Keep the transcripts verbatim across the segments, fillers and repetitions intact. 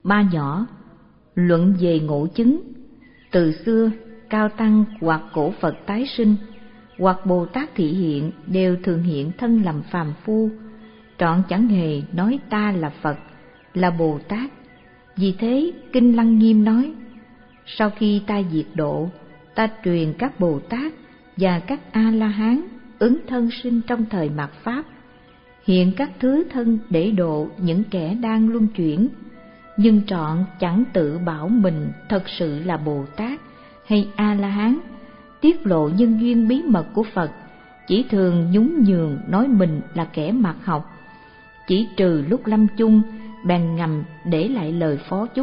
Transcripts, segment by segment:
Ba nhỏ, luận về ngộ chứng. Từ xưa, Cao Tăng hoặc Cổ Phật tái sinh, hoặc Bồ Tát thị hiện đều thường hiện thân làm phàm phu, trọn chẳng hề nói ta là Phật, là Bồ Tát. Vì thế, Kinh Lăng Nghiêm nói, sau khi ta diệt độ, ta truyền các Bồ Tát và các A-la-hán ứng thân sinh trong thời mạt Pháp, hiện các thứ thân để độ những kẻ đang luân chuyển, nhưng trọn chẳng tự bảo mình thật sự là Bồ Tát hay A-la-hán, tiết lộ nhân duyên bí mật của Phật, chỉ thường nhún nhường nói mình là kẻ mạt học, chỉ trừ lúc lâm chung bèn ngầm để lại lời phó chúc.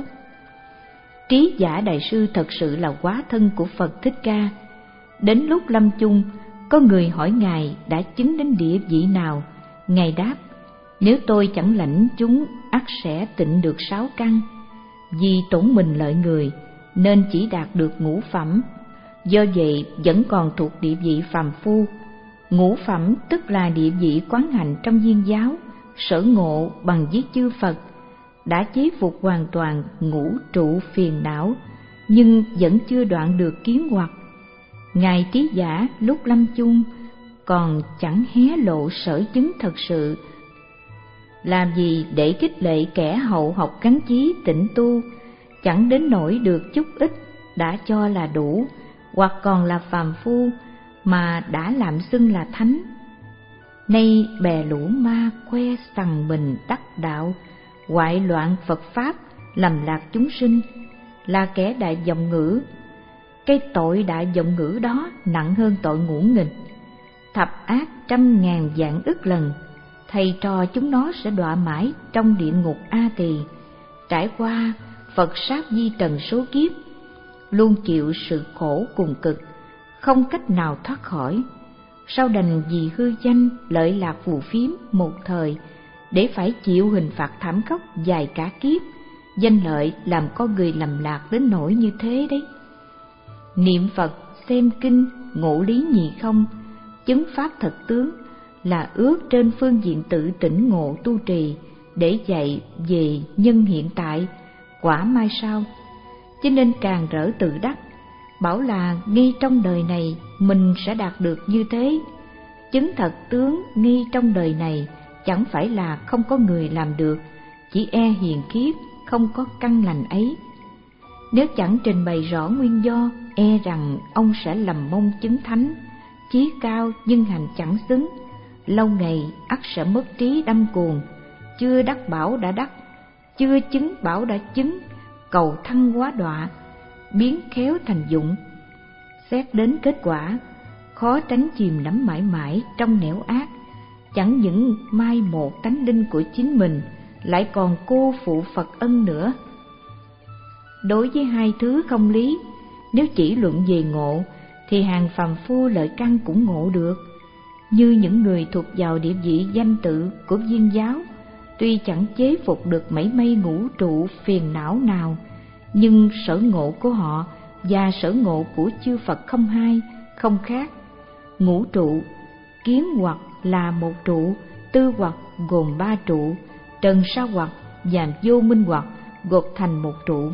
Trí Giả Đại Sư thật sự là hóa thân của Phật Thích Ca. Đến lúc lâm chung, có người hỏi Ngài đã chứng đến địa vị nào. Ngài đáp, nếu tôi chẳng lãnh chúng, ắt sẽ tịnh được sáu căn. Vì tổn mình lợi người, nên chỉ đạt được ngũ phẩm. Do vậy vẫn còn thuộc địa vị phàm phu. Ngũ phẩm tức là địa vị quán hạnh trong viên giáo, sở ngộ bằng với chư Phật, đã chế phục hoàn toàn ngũ trụ phiền não, nhưng vẫn chưa đoạn được kiến hoặc. Ngài Trí Giả lúc lâm chung còn chẳng hé lộ sở chứng thật sự. Làm gì để khích lệ kẻ hậu học gắn chí tịnh tu, chẳng đến nỗi được chút ít đã cho là đủ, hoặc còn là phàm phu mà đã làm xưng là thánh. Nay bè lũ ma khoe rằng mình đắc đạo, hoại loạn Phật Pháp, lầm lạc chúng sinh, là kẻ đại vọng ngữ. Cái tội đại vọng ngữ đó nặng hơn tội ngũ nghịch, thập ác trăm ngàn vạn ức lần. Thầy trò chúng nó sẽ đọa mãi trong địa ngục A Tỳ, trải qua Phật sát di trần số kiếp, luôn chịu sự khổ cùng cực, không cách nào thoát khỏi. Sau đành vì hư danh lợi lạc phù phiếm một thời, để phải chịu hình phạt thảm khốc dài cả kiếp. Danh lợi làm con người lầm lạc đến nỗi như thế đấy. Niệm Phật, xem kinh, ngộ lý nhị không, chứng pháp thật tướng, là ước trên phương diện tự tỉnh ngộ tu trì, để dạy về nhân hiện tại, quả mai sau. Cho nên càng rỡ tự đắc, bảo là ngay trong đời này mình sẽ đạt được như thế. Chứng thật tướng ngay trong đời này chẳng phải là không có người làm được, chỉ e hiền kiếp không có căn lành ấy. Nếu chẳng trình bày rõ nguyên do, e rằng ông sẽ lầm mong chứng thánh, chí cao nhưng hành chẳng xứng, lâu ngày ắt sẽ mất trí đâm cuồng, chưa đắc bảo đã đắc, chưa chứng bảo đã chứng, cầu thăng hóa đọa, biến khéo thành dụng. Xét đến kết quả, khó tránh chìm đắm mãi mãi trong nẻo ác, chẳng những mai một tánh linh của chính mình, lại còn cô phụ Phật ân nữa. Đối với hai thứ không lý, nếu chỉ luận về ngộ, thì hàng phàm phu lợi căn cũng ngộ được. Như những người thuộc vào địa vị danh tự của viên giáo, tuy chẳng chế phục được mảy may ngũ trụ phiền não nào, nhưng sở ngộ của họ và sở ngộ của chư Phật không hai, không khác. Ngũ trụ, kiến hoặc là một trụ, tư hoặc gồm ba trụ, trần sa hoặc và vô minh hoặc gộp thành một trụ.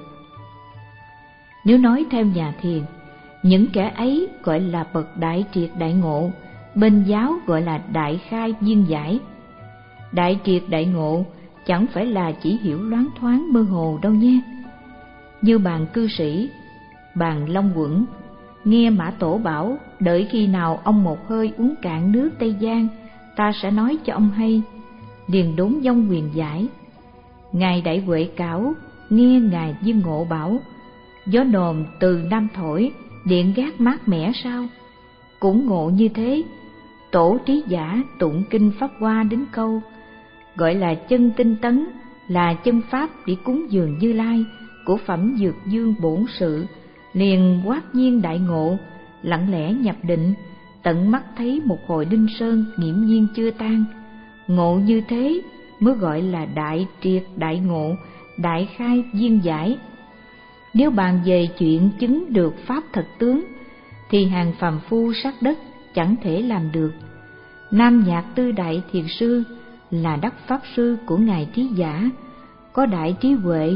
Nếu nói theo nhà thiền, những kẻ ấy gọi là bậc đại triệt đại ngộ, bên giáo gọi là đại khai viên giải. Đại triệt đại ngộ chẳng phải là chỉ hiểu loáng thoáng mơ hồ đâu nhé. Như bàn cư sĩ, bàn Long Quẩn, nghe Mã Tổ bảo đợi khi nào ông một hơi uống cạn nước Tây Giang, ta sẽ nói cho ông hay, liền đốn vong quyền giải. Ngài Đại Huệ Cảo nghe Ngài Viên Ngộ bảo, gió nồm từ Nam thổi, điện gác mát mẻ sao? Cũng ngộ như thế. Tổ Trí Giả tụng kinh Pháp Hoa đến câu gọi là chân tinh tấn, là chân pháp để cúng dường Như Lai của phẩm Dược Dương bổn sự, liền quát nhiên đại ngộ, lặng lẽ nhập định, tận mắt thấy một hồi đinh sơn nghiễm nhiên chưa tan. Ngộ như thế mới gọi là đại triệt đại ngộ, đại khai viên giải. Nếu bàn về chuyện chứng được pháp thật tướng, thì hàng phàm phu sát đất chẳng thể làm được. Nam Nhạc Tư Đại Thiền Sư là đắc pháp sư của Ngài Trí Giả, có đại trí huệ,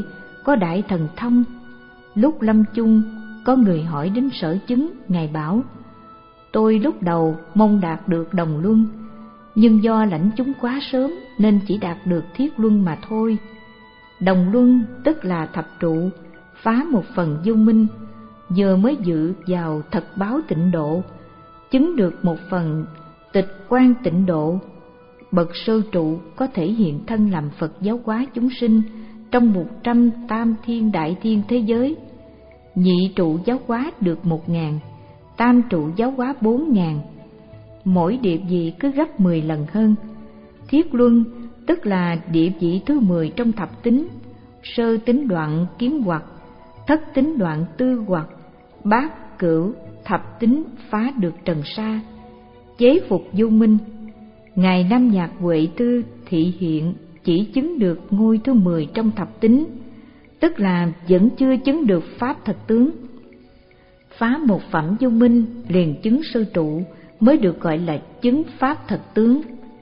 có đại thần thông. Lúc lâm chung, có người hỏi đến sở chứng, Ngài bảo: tôi lúc đầu mong đạt được đồng luân, nhưng do lãnh chúng quá sớm nên chỉ đạt được thiết luân mà thôi. Đồng luân tức là thập trụ, phá một phần vô minh, giờ mới dự vào thật báo tịnh độ, chứng được một phần tịch quan tịnh độ. Bậc sơ trụ có thể hiện thân làm Phật giáo hóa chúng sinh trong một trăm tam thiên đại thiên thế giới. Nhị trụ giáo hóa được một ngàn, tam trụ giáo hóa bốn ngàn, mỗi địa vị cứ gấp mười lần hơn. Thiết luân tức là địa vị thứ mười trong thập tính: sơ tính đoạn kiến hoặc, thất tính đoạn tư hoặc, bát cửu thập tính phá được trần sa, chế phục vô minh. Ngài Nam Nhạc Huệ Tư thị hiện chỉ chứng được ngôi thứ mười trong thập tính, tức là vẫn chưa chứng được pháp thật tướng. Phá một phẩm vô minh liền chứng sơ trụ mới được gọi là chứng pháp thật tướng.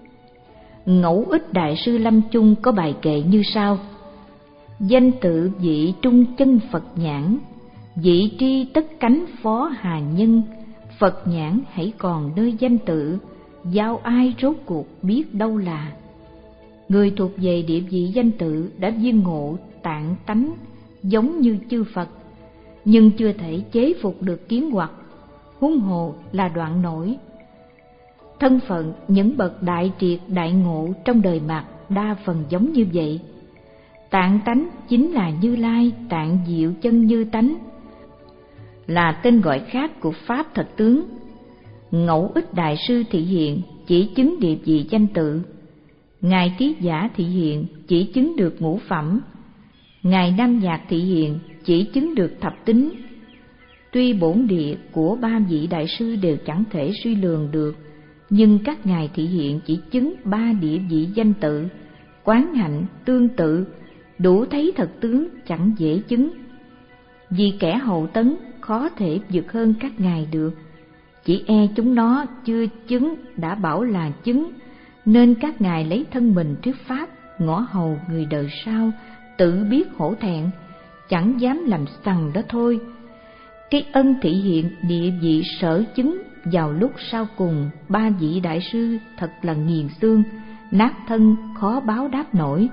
Ngẫu Ích Đại sư Lâm Chung có bài kệ như sau: danh tự vị trung chân Phật nhãn, vị tri tất cánh phó hà nhân. Phật nhãn hãy còn nơi danh tự, giao ai rốt cuộc biết đâu là. Người thuộc về địa vị danh tự đã viên ngộ tạng tánh giống như chư Phật, nhưng chưa thể chế phục được kiến hoặc, huống hồ là đoạn nổi. Thân phận những bậc đại triệt đại ngộ trong đời mạt đa phần giống như vậy. Tạng tánh chính là Như Lai tạng diệu chân như tánh, là tên gọi khác của pháp thật tướng. Ngẫu Ích Đại sư thị hiện chỉ chứng địa vị danh tự, Ngài Trí Giả thị hiện chỉ chứng được ngũ phẩm, Ngài Nam Nhạc thị hiện chỉ chứng được thập tính. Tuy bổn địa của ba vị đại sư đều chẳng thể suy lường được, nhưng các ngài thị hiện chỉ chứng ba địa vị danh tự, quán hạnh tương tự, đủ thấy thật tướng chẳng dễ chứng. Vì kẻ hậu tấn khó thể vượt hơn các ngài được, chỉ e chúng nó chưa chứng đã bảo là chứng, nên các ngài lấy thân mình trước pháp, ngõ hầu người đời sau, tự biết hổ thẹn, chẳng dám làm sằng đó thôi. Cái ân thị hiện địa vị sở chứng vào lúc sau cùng ba vị đại sư thật là nghiền xương, nát thân khó báo đáp nổi.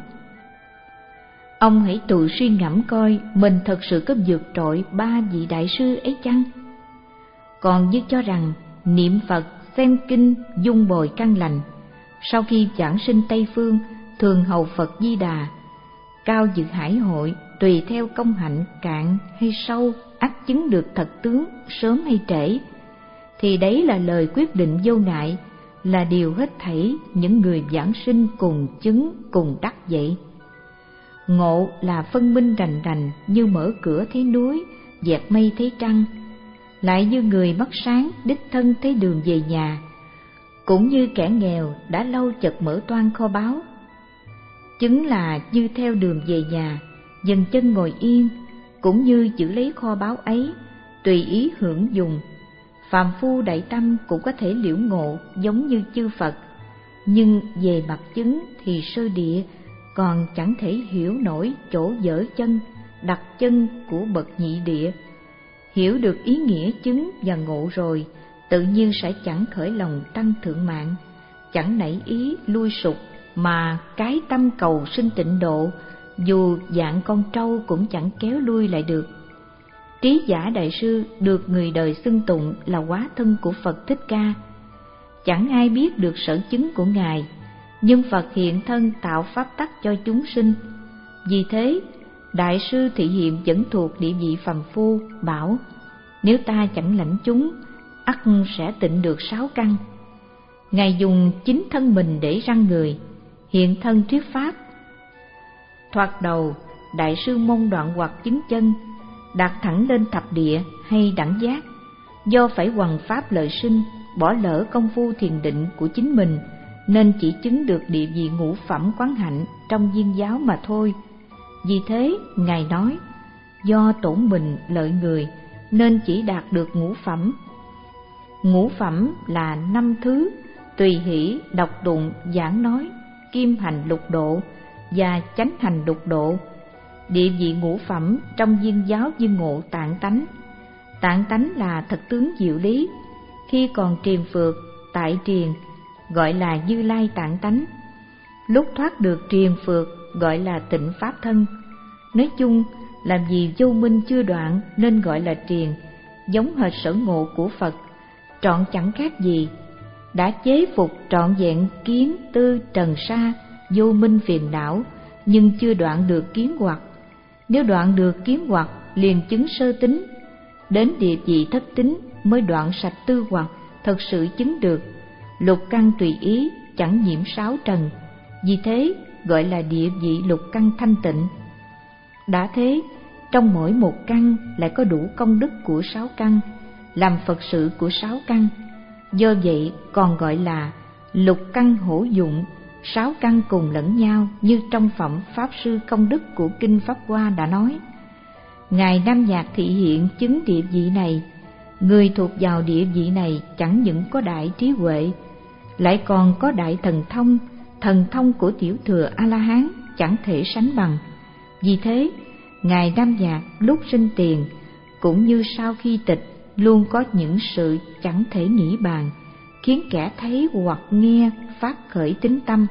Ông hãy tự suy ngẫm coi mình thật sự có vượt trội ba vị đại sư ấy chăng? Còn như cho rằng niệm Phật, xem kinh, dung bồi căn lành, sau khi giảng sinh Tây Phương thường hầu Phật Di Đà, cao dự hải hội, tùy theo công hạnh cạn hay sâu, ắt chứng được thật tướng sớm hay trễ, thì đấy là lời quyết định vô ngại, là điều hết thảy những người giảng sinh cùng chứng cùng đắc vậy. Ngộ là phân minh rành rành như mở cửa thấy núi, dẹp mây thấy trăng, lại như người mắt sáng đích thân thấy đường về nhà, cũng như kẻ nghèo đã lâu chợt mở toan kho báu. Chứng là như theo đường về nhà, dừng chân ngồi yên, cũng như giữ lấy kho báu ấy, tùy ý hưởng dùng. Phàm phu đại tâm cũng có thể liễu ngộ giống như chư Phật, nhưng về mặt chứng thì sơ địa, còn chẳng thể hiểu nổi chỗ dở chân, đặt chân của bậc nhị địa. Hiểu được ý nghĩa chứng và ngộ rồi, tự nhiên sẽ chẳng khởi lòng tăng thượng mạng, chẳng nảy ý lui sụp, mà cái tâm cầu sinh tịnh độ, dù dạng con trâu cũng chẳng kéo lui lại được. Trí Giả Đại sư được người đời xưng tụng là hóa thân của Phật Thích Ca. Chẳng ai biết được sở chứng của Ngài, nhưng Phật hiện thân tạo pháp tắc cho chúng sinh. Vì thế, Đại sư thị hiện vẫn thuộc địa vị phàm phu, bảo: nếu ta chẳng lãnh chúng, ắt sẽ tịnh được sáu căn. Ngài dùng chính thân mình để răn người, hiện thân thuyết pháp. Thoạt đầu, Đại sư mong đoạn hoặc chứng chân, đạt thẳng lên thập địa hay đẳng giác, do phải hoằng pháp lợi sinh, bỏ lỡ công phu thiền định của chính mình, nên chỉ chứng được địa vị ngũ phẩm quán hạnh trong viên giáo mà thôi. Vì thế, Ngài nói, do tổn mình lợi người, nên chỉ đạt được ngũ phẩm. Ngũ phẩm là năm thứ: tùy hỷ, đọc tụng, giảng nói, kim hành lục độ và chánh hành lục độ. địa vị ngũ phẩm trong viên giáo viên ngộ tạng tánh. Tạng tánh là thật tướng diệu lý, khi còn triền phược tại triền gọi là Như Lai tạng tánh, lúc thoát được triền phược gọi là Tịnh Pháp thân. Nói chung, làm vì vô minh chưa đoạn nên gọi là triền, giống hệt sở ngộ của Phật, trọn chẳng khác gì. Đã chế phục trọn vẹn kiến tư trần sa vô minh phiền não, nhưng chưa đoạn được kiến hoặc. Nếu đoạn được kiến hoặc liền chứng sơ tính, đến địa vị thất tính mới đoạn sạch tư hoặc, thật sự chứng được lục căn tùy ý, chẳng nhiễm sáu trần. Vì thế gọi là địa vị lục căn thanh tịnh. Đã thế, trong mỗi một căn lại có đủ công đức của sáu căn, làm Phật sự của sáu căn. Do vậy còn gọi là lục căn hữu dụng, sáu căn cùng lẫn nhau, như trong phẩm Pháp Sư Công Đức của Kinh Pháp Hoa đã nói. Ngài Nam Nhạc thị hiện chứng địa vị này. Người thuộc vào địa vị này chẳng những có đại trí huệ, lại còn có đại thần thông. Thần thông của tiểu thừa A-la-hán chẳng thể sánh bằng. Vì thế, Ngài Nam Nhạc lúc sinh tiền cũng như sau khi tịch luôn có những sự chẳng thể nghĩ bàn, khiến kẻ thấy hoặc nghe phát khởi tín tâm.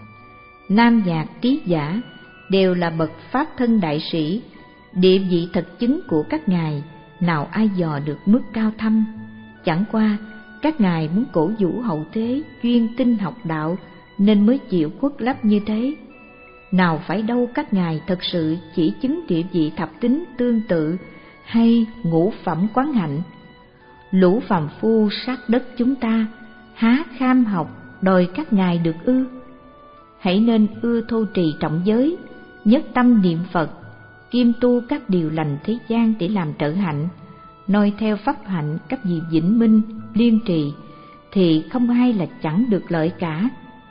Nam Nhạc Trí Giả đều là bậc pháp thân đại sĩ, địa vị thật chứng của các ngài nào ai dò được mức cao thâm. Chẳng qua các ngài muốn cổ vũ hậu thế chuyên tinh học đạo nên mới chịu khuất lấp như thế. Nào phải đâu các ngài thật sự chỉ chứng địa vị thập tính tương tự hay ngũ phẩm quán hạnh. Lũ phàm phu sát đất chúng ta há kham học đòi các ngài được ư? Hãy nên ưa thô trì trọng giới, nhất tâm niệm Phật, kiêm tu các điều lành thế gian để làm trợ hạnh, noi theo pháp hạnh các vị vĩnh minh liên trì, thì không ai là chẳng được lợi cả.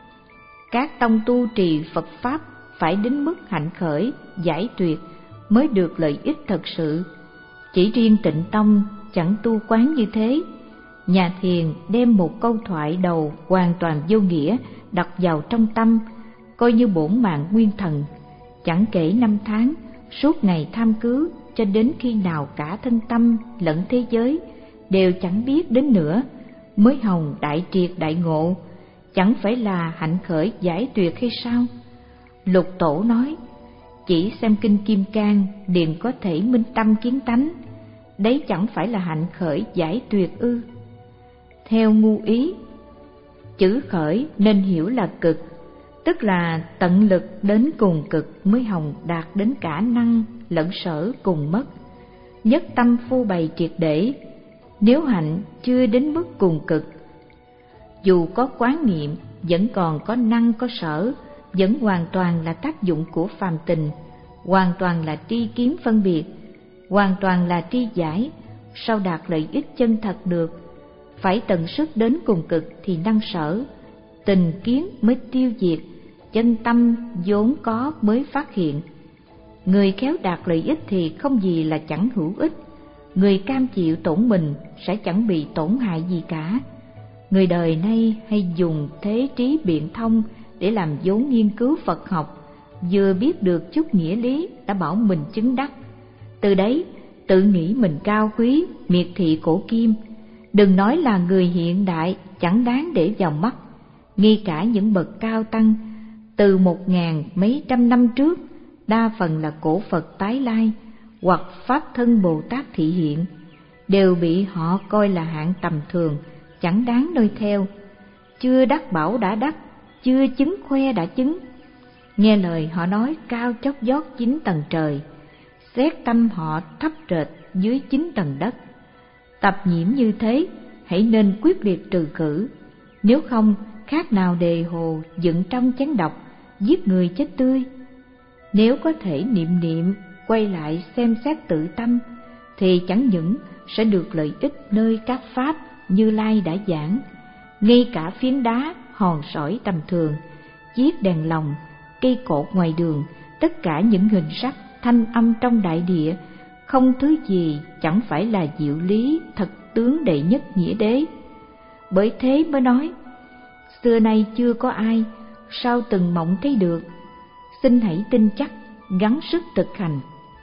Các tông tu trì Phật pháp phải đến mức hạnh khởi giải tuyệt mới được lợi ích thật sự. Chỉ riêng Tịnh Tông chẳng tu quán như thế. Nhà thiền đem một câu thoại đầu hoàn toàn vô nghĩa đặt vào trong tâm, coi như bổn mạng nguyên thần, chẳng kể năm tháng suốt ngày tham cứu, cho đến khi nào cả thân tâm lẫn thế giới đều chẳng biết đến nữa, mới hồng đại triệt đại ngộ. Chẳng phải là hạnh khởi giải tuyệt hay sao? Lục Tổ nói, chỉ xem kinh Kim Cang liền có thể minh tâm kiến tánh, đấy chẳng phải là hạnh khởi giải tuyệt ư? Theo ngu ý, chữ khởi nên hiểu là cực, tức là tận lực đến cùng cực mới hồng đạt đến cả năng lẫn sở cùng mất. Nhất tâm phô bày triệt để, nếu hạnh chưa đến mức cùng cực, dù có quán niệm vẫn còn có năng có sở, vẫn hoàn toàn là tác dụng của phàm tình, hoàn toàn là tri kiến phân biệt, hoàn toàn là tri giải, sao đạt lợi ích chân thật được? Phải tận sức đến cùng cực thì năng sở, tình kiến mới tiêu diệt, chân tâm vốn có mới phát hiện. Người khéo đạt lợi ích thì không gì là chẳng hữu ích, người cam chịu tổn mình sẽ chẳng bị tổn hại gì cả. Người đời nay hay dùng thế trí biện thông để làm vốn nghiên cứu Phật học, vừa biết được chút nghĩa lý đã bảo mình chứng đắc. Từ đấy tự nghĩ mình cao quý, miệt thị cổ kim. Đừng nói là người hiện đại chẳng đáng để vào mắt, ngay cả những bậc cao tăng từ một ngàn mấy trăm năm trước, đa phần là cổ Phật tái lai hoặc Pháp thân Bồ Tát thị hiện, đều bị họ coi là hạng tầm thường, chẳng đáng noi theo. Chưa đắc bảo đã đắc, chưa chứng khoe đã chứng. Nghe lời họ nói cao chót vót chín tầng trời, xét tâm họ thấp trệt dưới chín tầng đất. Tập nhiễm như thế, hãy nên quyết liệt trừ khử, nếu không khác nào đề hồ dựng trong chén độc, giết người chết tươi. Nếu có thể niệm niệm quay lại xem xét tự tâm, thì chẳng những sẽ được lợi ích nơi các pháp Như Lai đã giảng. Ngay cả phiến đá, hòn sỏi tầm thường, chiếc đèn lồng, cây cột ngoài đường, tất cả những hình sắc, thanh âm trong đại địa, không thứ gì chẳng phải là diệu lý thật tướng đệ nhất nghĩa đế. Bởi thế mới nói, xưa nay chưa có ai, sao từng mộng thấy được. Xin hãy tin chắc, gắng sức thực hành.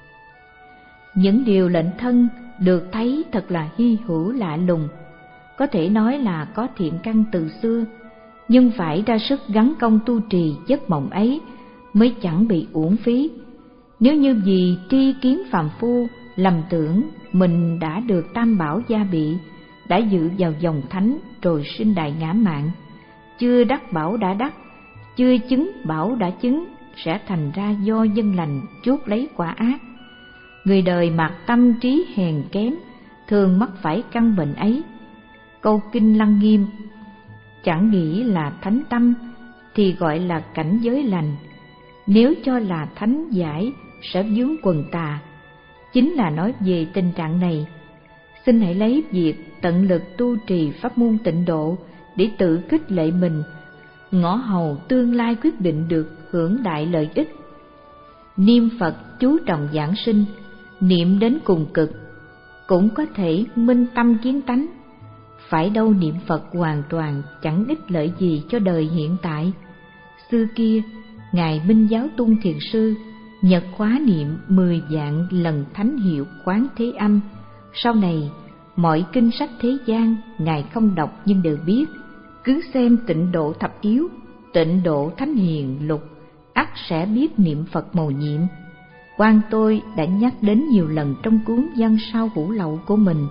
Những điều lệnh thân được thấy thật là hy hữu lạ lùng, có thể nói là có thiện căn từ xưa, nhưng phải ra sức gắng công tu trì giấc mộng ấy mới chẳng bị uổng phí. Nếu như vì tri kiến phàm phu lầm tưởng mình đã được tam bảo gia bị, đã dự vào dòng thánh rồi sinh đại ngã mạn, chưa đắc bảo đã đắc, chưa chứng bảo đã chứng, sẽ thành ra do dân lành chuốc lấy quả ác. Người đời mạt tâm trí hèn kém, thường mắc phải căn bệnh ấy. Câu kinh Lăng Nghiêm: chẳng nghĩ là thánh tâm thì gọi là cảnh giới lành, nếu cho là thánh giải sẽ vướng quần tà, chính là nói về tình trạng này. Xin hãy lấy việc tận lực tu trì pháp môn tịnh độ để tự khích lệ mình, ngõ hầu tương lai quyết định được hưởng đại lợi ích. Niệm Phật chú trọng giảng sinh, niệm đến cùng cực cũng có thể minh tâm kiến tánh. Phải đâu niệm Phật hoàn toàn chẳng ích lợi gì cho đời hiện tại. Xưa kia, Ngài Minh Giáo Tung Thiền Sư nhật khóa niệm mười vạn lần thánh hiệu Quán Thế Âm. Sau này, mọi kinh sách thế gian Ngài không đọc nhưng đều biết. Cứ xem Tịnh Độ Thập Yếu, Tịnh Độ Thánh Hiền Lục, ắt sẽ biết niệm Phật mầu nhiệm. Quan tôi đã nhắc đến nhiều lần trong cuốn Văn Sao Hữu Lậu của mình.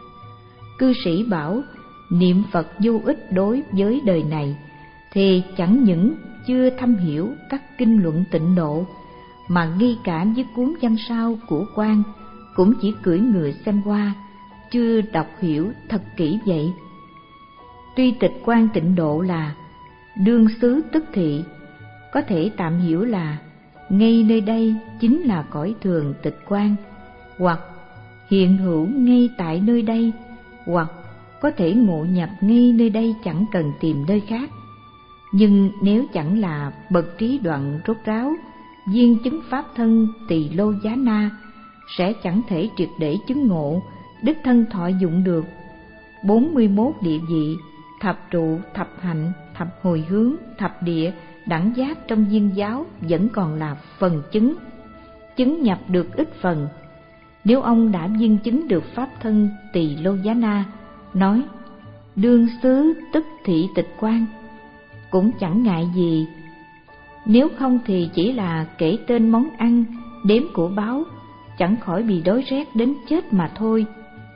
Cư sĩ bảo niệm Phật vô ích đối với đời này, thì chẳng những chưa thâm hiểu các kinh luận tịnh độ, mà nghi cảm với cuốn Văn Sao của Quan cũng chỉ cưỡi ngựa xem qua, chưa đọc hiểu thật kỹ vậy. Tuy tịch quan tịnh độ là đương xứ tức thị, có thể tạm hiểu là ngay nơi đây chính là cõi thường tịch quan, hoặc hiện hữu ngay tại nơi đây, hoặc có thể ngộ nhập ngay nơi đây chẳng cần tìm nơi khác. Nhưng nếu chẳng là bậc trí đoạn rốt ráo, viên chứng pháp thân tỳ lô giá na, sẽ chẳng thể triệt để chứng ngộ, đích thân thọ dụng được. bốn mươi mốt địa vị, thập trụ, thập hạnh, thập hồi hướng, thập địa, đẳng giác trong viên giáo vẫn còn là phần chứng, chứng nhập được ít phần. Nếu ông đã viên chứng được pháp thân tỳ lô giá na, nói đương xứ tức thị tịch quan, cũng chẳng ngại gì. Nếu không thì chỉ là kể tên món ăn, đếm của báo, chẳng khỏi bị đói rét đến chết mà thôi.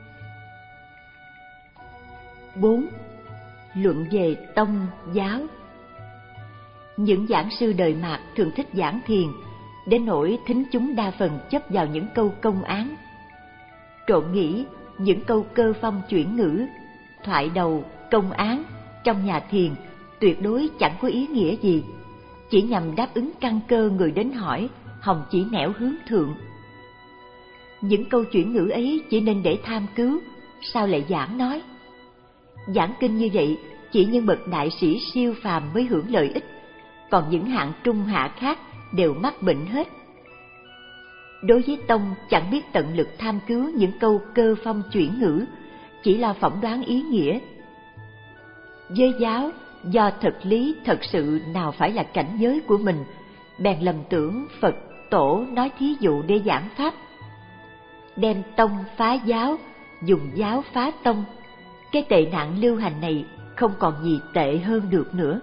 bốn. Luận về tông giáo. Những giảng sư đời Mạt thường thích giảng thiền, đến nỗi thính chúng đa phần chấp vào những câu công án. Trộm nghĩ những câu cơ phong chuyển ngữ, thoại đầu, công án trong nhà thiền tuyệt đối chẳng có ý nghĩa gì, chỉ nhằm đáp ứng căn cơ người đến hỏi, hòng chỉ nẻo hướng thượng. Những câu chuyển ngữ ấy chỉ nên để tham cứu, sao lại giảng nói? Giảng kinh như vậy chỉ những bậc đại sĩ siêu phàm mới hưởng lợi ích, còn những hạng trung hạ khác đều mắc bệnh hết. Đối với tông chẳng biết tận lực tham cứu những câu cơ phong chuyển ngữ, chỉ lo phỏng đoán ý nghĩa. Với giáo, do thực lý thật sự nào phải là cảnh giới của mình, bèn lầm tưởng Phật tổ nói thí dụ để giảng pháp. Đem tông phá giáo, dùng giáo phá tông, cái tệ nạn lưu hành này không còn gì tệ hơn được nữa.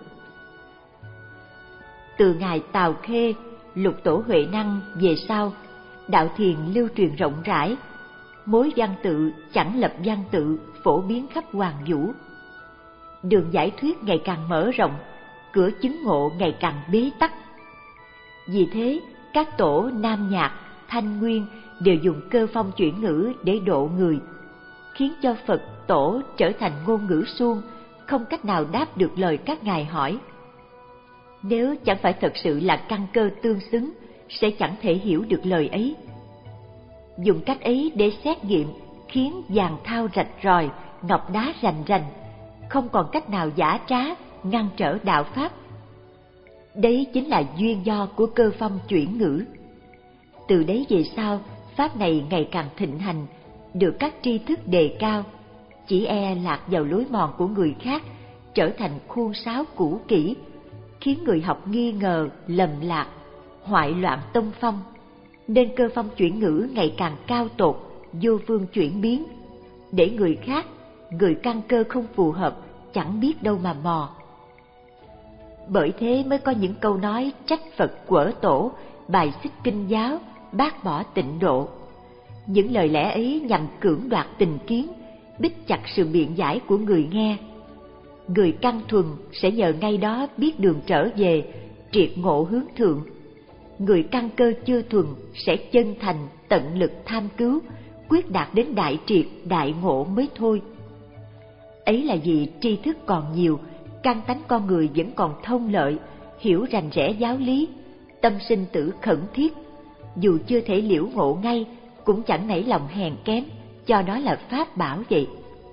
Từ ngài Tào Khê, Lục Tổ Huệ Năng về sau, đạo thiền lưu truyền rộng rãi, mối văn tự chẳng lập văn tự phổ biến khắp hoàng vũ. Đường giải thuyết ngày càng mở rộng, cửa chứng ngộ ngày càng bế tắc. Vì thế, các tổ Nam Nhạc, Thanh Nguyên đều dùng cơ phong chuyển ngữ để độ người, khiến cho Phật tổ trở thành ngôn ngữ suông, không cách nào đáp được lời các ngài hỏi. Nếu chẳng phải thật sự là căn cơ tương xứng, sẽ chẳng thể hiểu được lời ấy. Dùng cách ấy để xét nghiệm khiến vàng thau rạch ròi, ngọc đá rành rành, không còn cách nào giả trá ngăn trở đạo pháp. Đấy chính là duyên do của cơ phong chuyển ngữ. Từ đấy về sau, pháp này ngày càng thịnh hành, được các tri thức đề cao, chỉ e lạc vào lối mòn của người khác, trở thành khuôn sáo cũ kỹ, khiến người học nghi ngờ, lầm lạc, hoại loạn tông phong, nên cơ phong chuyển ngữ ngày càng cao tột, vô phương chuyển biến, để người khác, người căn cơ không phù hợp, chẳng biết đâu mà mò. Bởi thế mới có những câu nói trách Phật quở tổ, bài xích kinh giáo, bác bỏ tịnh độ. Những lời lẽ ấy nhằm cưỡng đoạt tình kiến, bích chặt sự biện giải của người nghe. Người căn thuần sẽ nhờ ngay đó biết đường trở về, triệt ngộ hướng thượng. Người căn cơ chưa thuần sẽ chân thành, tận lực tham cứu, quyết đạt đến đại triệt, đại ngộ mới thôi. Ấy là vì tri thức còn nhiều, căn tánh con người vẫn còn thông lợi, hiểu rành rẽ giáo lý, tâm sinh tử khẩn thiết. Dù chưa thể liễu ngộ ngay, cũng chẳng nảy lòng hèn kém, cho đó là pháp bảo vậy.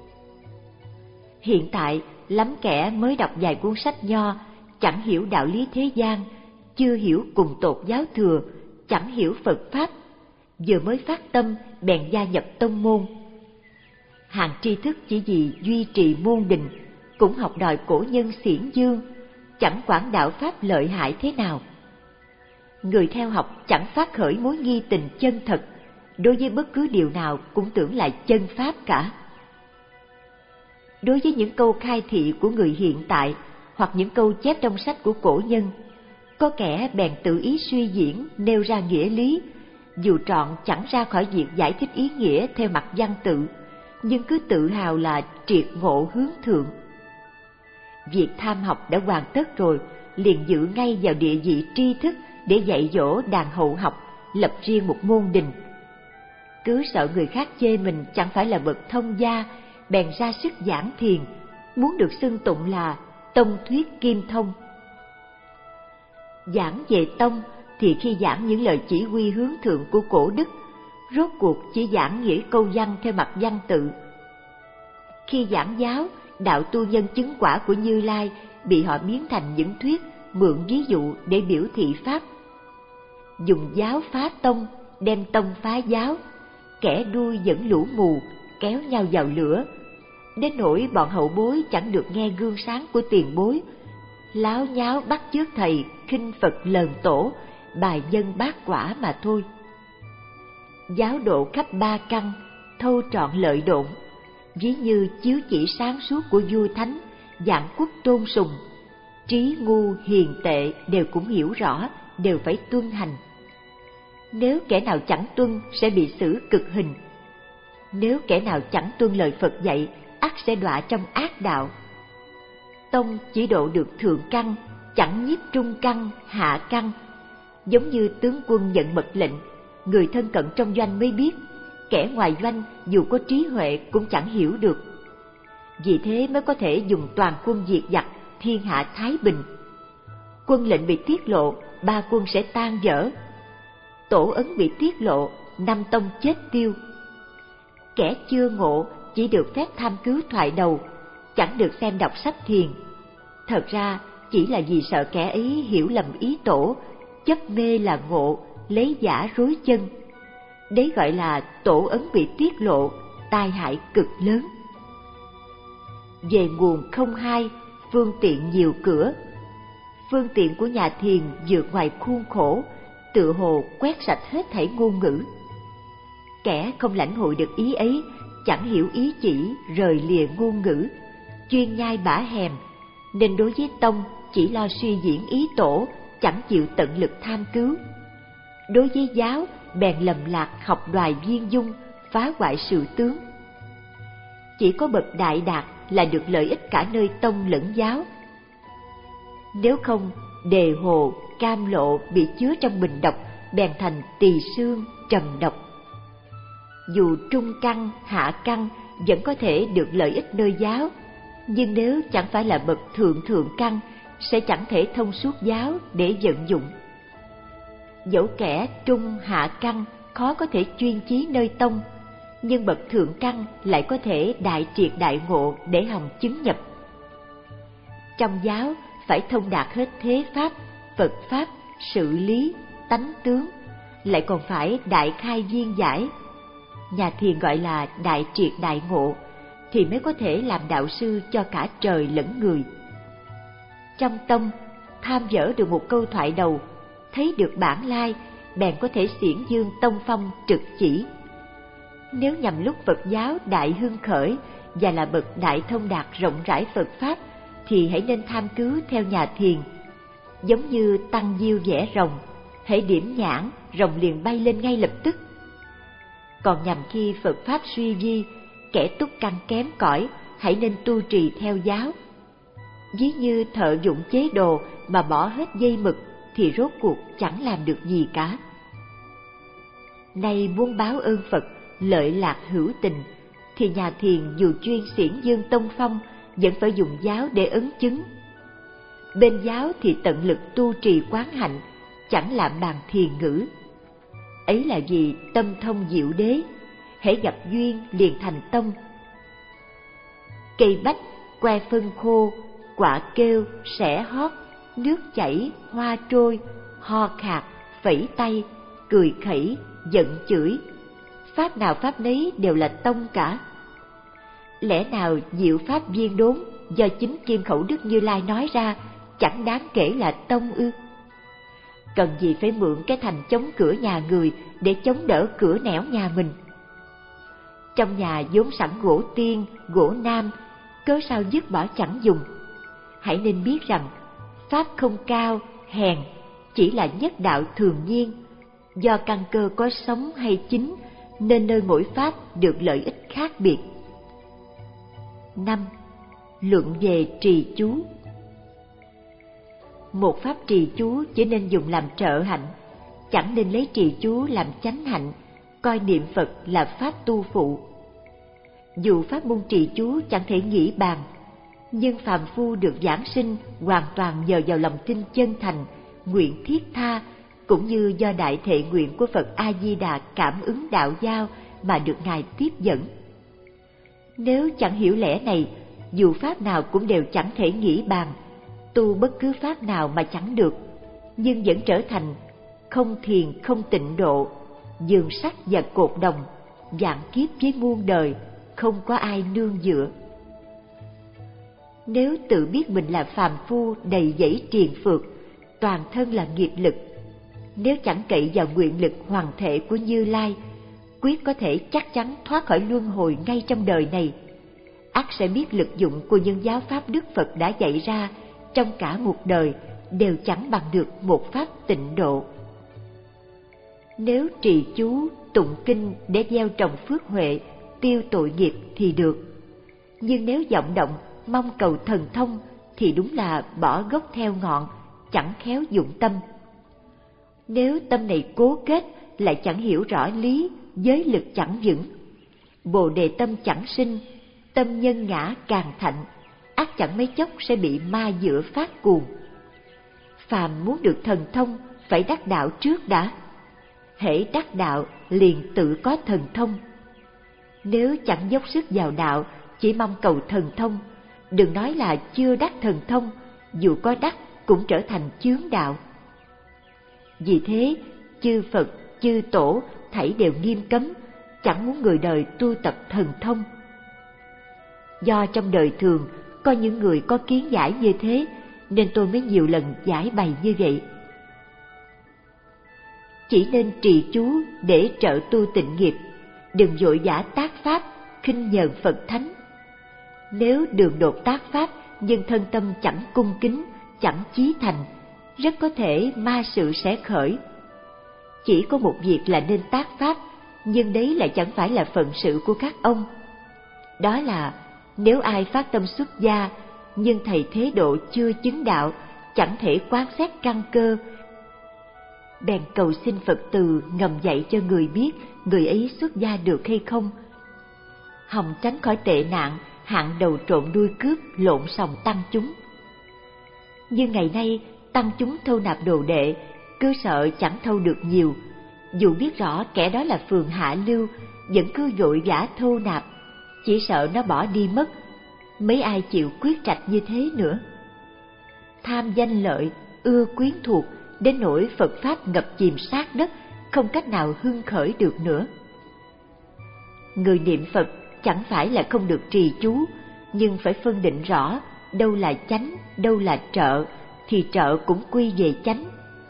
Hiện tại, lắm kẻ mới đọc vài cuốn sách nho, chẳng hiểu đạo lý thế gian, chưa hiểu cùng tột giáo thừa, chẳng hiểu Phật Pháp, vừa mới phát tâm bèn gia nhập tông môn. Hàng tri thức chỉ vì duy trì môn đình, cũng học đòi cổ nhân xiển dương, chẳng quản đạo Pháp lợi hại thế nào. Người theo học chẳng phát khởi mối nghi tình chân thật, đối với bất cứ điều nào cũng tưởng là chân Pháp cả. Đối với những câu khai thị của người hiện tại, hoặc những câu chép trong sách của cổ nhân, có kẻ bèn tự ý suy diễn nêu ra nghĩa lý, dù trọn chẳng ra khỏi việc giải thích ý nghĩa theo mặt văn tự, nhưng cứ tự hào là triệt ngộ hướng thượng. Việc tham học đã hoàn tất rồi, liền dự ngay vào địa vị tri thức để dạy dỗ đàn hậu học, lập riêng một môn đình. Cứ sợ người khác chê mình chẳng phải là bậc thông gia, bèn ra sức giảng thiền, muốn được xưng tụng là tông thuyết kim thông. Giảng về tông thì khi giảng những lời chỉ huy hướng thượng của cổ đức, rốt cuộc chỉ giảng nghĩa câu văn theo mặt văn tự. Khi giảng giáo, đạo tu nhân chứng quả của Như Lai bị họ biến thành những thuyết, mượn ví dụ để biểu thị pháp. Dùng giáo phá tông, đem tông phá giáo, kẻ đuôi dẫn lũ mù, kéo nhau vào lửa. Đến nỗi bọn hậu bối chẳng được nghe gương sáng của tiền bối, láo nháo bắt chước thầy, khinh Phật lờn tổ, bài dân bát quả mà thôi. Giáo độ khắp ba căn, thâu trọn lợi độn, ví như chiếu chỉ sáng suốt của vua thánh, dạng quốc tôn sùng, trí ngu hiền tệ đều cũng hiểu rõ, đều phải tuân hành. Nếu kẻ nào chẳng tuân sẽ bị xử cực hình. Nếu kẻ nào chẳng tuân lời Phật dạy, ắt sẽ đọa trong ác đạo. Tông chỉ độ được thượng căn, chẳng nhiếp trung căn, hạ căn. Giống như tướng quân nhận mật lệnh, người thân cận trong doanh mới biết, kẻ ngoài doanh dù có trí huệ cũng chẳng hiểu được. Vì thế mới có thể dùng toàn quân diệt giặc, thiên hạ thái bình. Quân lệnh bị tiết lộ, ba quân sẽ tan vỡ. Tổ ấn bị tiết lộ, năm tông chết tiêu. Kẻ chưa ngộ chỉ được phép tham cứu thoại đầu, chẳng được xem đọc sách thiền. Thật ra chỉ là vì sợ kẻ ấy hiểu lầm ý tổ, chấp mê là ngộ, lấy giả rối chân. Đấy gọi là tổ ấn bị tiết lộ, tai hại cực lớn. Về nguồn không hai, phương tiện nhiều cửa. Phương tiện của nhà thiền vượt ngoài khuôn khổ, tựa hồ quét sạch hết thảy ngôn ngữ. Kẻ không lãnh hội được ý ấy, chẳng hiểu ý chỉ, rời lìa ngôn ngữ, chuyên nhai bả hèm, nên đối với tông chỉ lo suy diễn ý tổ, chẳng chịu tận lực tham cứu. Đối với giáo bèn lầm lạc học đoài viên dung, phá hoại sự tướng. Chỉ có bậc đại đạt là được lợi ích cả nơi tông lẫn giáo. Nếu không, đề hồ, cam lộ bị chứa trong bình độc, bèn thành tỳ xương, trầm độc. Dù trung căn, hạ căn vẫn có thể được lợi ích nơi giáo, nhưng nếu chẳng phải là bậc thượng thượng căn, sẽ chẳng thể thông suốt giáo để vận dụng. Dẫu kẻ trung hạ căn khó có thể chuyên chí nơi tông, nhưng bậc thượng căn lại có thể đại triệt đại ngộ để hòng chứng nhập. Trong giáo phải thông đạt hết thế pháp, Phật pháp, sự lý, tánh tướng, lại còn phải đại khai viên giải. Nhà thiền gọi là đại triệt đại ngộ, thì mới có thể làm đạo sư cho cả trời lẫn người. Trong tông, tham dỡ được một câu thoại đầu, thấy được bản lai, bèn có thể xiển dương tông phong trực chỉ. Nếu nhằm lúc Phật giáo đại hưng khởi và là bậc đại thông đạt rộng rãi Phật Pháp, thì hãy nên tham cứu theo nhà thiền. Giống như tăng diêu vẽ rồng, hễ điểm nhãn, rồng liền bay lên ngay lập tức. Còn nhằm khi Phật Pháp suy vi, kẻ túc căn kém cỏi, hãy nên tu trì theo giáo. Ví như thợ dụng chế đồ mà bỏ hết dây mực, thì rốt cuộc chẳng làm được gì cả. Nay muốn báo ơn Phật, lợi lạc hữu tình, thì nhà thiền dù chuyên xiển dương tông phong, vẫn phải dùng giáo để ấn chứng. Bên giáo thì tận lực tu trì quán hạnh, chẳng lạm bàn thiền ngữ. Ấy là vì tâm thông diệu đế, hễ gặp duyên liền thành tông. Cây bách, que phân khô, quả kêu, sẻ hót, nước chảy, hoa trôi, ho khạc, phẩy tay, cười khẩy, giận chửi. Pháp nào pháp nấy đều là tông cả. Lẽ nào diệu pháp viên đốn do chính Kim Khẩu Đức Như Lai nói ra chẳng đáng kể là tông ư? Cần gì phải mượn cái thành chống cửa nhà người để chống đỡ cửa nẻo nhà mình? Trong nhà vốn sẵn gỗ tiên, gỗ nam, cớ sao dứt bỏ chẳng dùng? Hãy nên biết rằng pháp không cao, hèn, chỉ là nhất đạo thường nhiên. Do căn cơ có sống hay chín, nên nơi mỗi pháp được lợi ích khác biệt. năm. Luận về trì chú. Một pháp trì chú chỉ nên dùng làm trợ hạnh, chẳng nên lấy trì chú làm chánh hạnh, coi niệm Phật là pháp tu phụ. Dù pháp môn trì chú chẳng thể nghĩ bàn, nhưng phàm phu được giảng sinh hoàn toàn nhờ vào lòng tin chân thành, nguyện thiết tha, cũng như do đại thệ nguyện của Phật A Di Đà cảm ứng đạo giao mà được Ngài tiếp dẫn. Nếu chẳng hiểu lẽ này, dù pháp nào cũng đều chẳng thể nghĩ bàn, tu bất cứ pháp nào mà chẳng được, nhưng vẫn trở thành không thiền không tịnh độ, giường sắt và cột đồng, vạn kiếp với muôn đời, không có ai nương dựa. Nếu tự biết mình là phàm phu đầy dẫy triền phược, toàn thân là nghiệp lực, nếu chẳng cậy vào nguyện lực hoàn thể của Như Lai, quyết có thể chắc chắn thoát khỏi luân hồi ngay trong đời này. Ắt sẽ biết lực dụng của những giáo pháp Đức Phật đã dạy ra trong cả một đời đều chẳng bằng được một pháp tịnh độ. Nếu trì chú, tụng kinh để gieo trồng phước huệ, tiêu tội nghiệp thì được. Nhưng nếu vọng động, mong cầu thần thông thì đúng là bỏ gốc theo ngọn, chẳng khéo dụng tâm. Nếu tâm này cố kết lại chẳng hiểu rõ lý, giới lực chẳng vững, bồ đề tâm chẳng sinh, tâm nhân ngã càng thạnh, ắt chẳng mấy chốc sẽ bị ma dựa phát cuồng. Phàm muốn được thần thông phải đắc đạo trước đã, hễ đắc đạo liền tự có thần thông. Nếu chẳng dốc sức vào đạo, chỉ mong cầu thần thông, đừng nói là chưa đắc thần thông, dù có đắc cũng trở thành chướng đạo. Vì thế, chư Phật, chư Tổ thảy đều nghiêm cấm, chẳng muốn người đời tu tập thần thông. Do trong đời thường có những người có kiến giải như thế, nên tôi mới nhiều lần giải bày như vậy. Chỉ nên trì chú để trợ tu tịnh nghiệp, đừng vội vã tác pháp, khinh nhờn Phật Thánh. Nếu đường đột tác pháp nhưng thân tâm chẳng cung kính, chẳng chí thành, rất có thể ma sự sẽ khởi. Chỉ có một việc là nên tác pháp, nhưng đấy lại chẳng phải là phận sự của các ông. Đó là nếu ai phát tâm xuất gia, nhưng thầy thế độ chưa chứng đạo, chẳng thể quán xét căn cơ, bèn cầu xin Phật từ ngầm dạy cho người biết người ấy xuất gia được hay không, hòng tránh khỏi tệ nạn hạng đầu trộm đuôi cướp lộn xòng tăng chúng. Nhưng ngày nay tăng chúng thâu nạp đồ đệ, cứ sợ chẳng thâu được nhiều, dù biết rõ kẻ đó là phường hạ lưu, vẫn cứ vội vã thâu nạp, chỉ sợ nó bỏ đi mất. Mấy ai chịu quyết trạch như thế nữa? Tham danh lợi, ưa quyến thuộc, đến nỗi Phật Pháp ngập chìm sát đất, không cách nào hưng khởi được nữa. Người niệm Phật chẳng phải là không được trì chú, nhưng phải phân định rõ đâu là chánh, đâu là trợ, thì trợ cũng quy về chánh.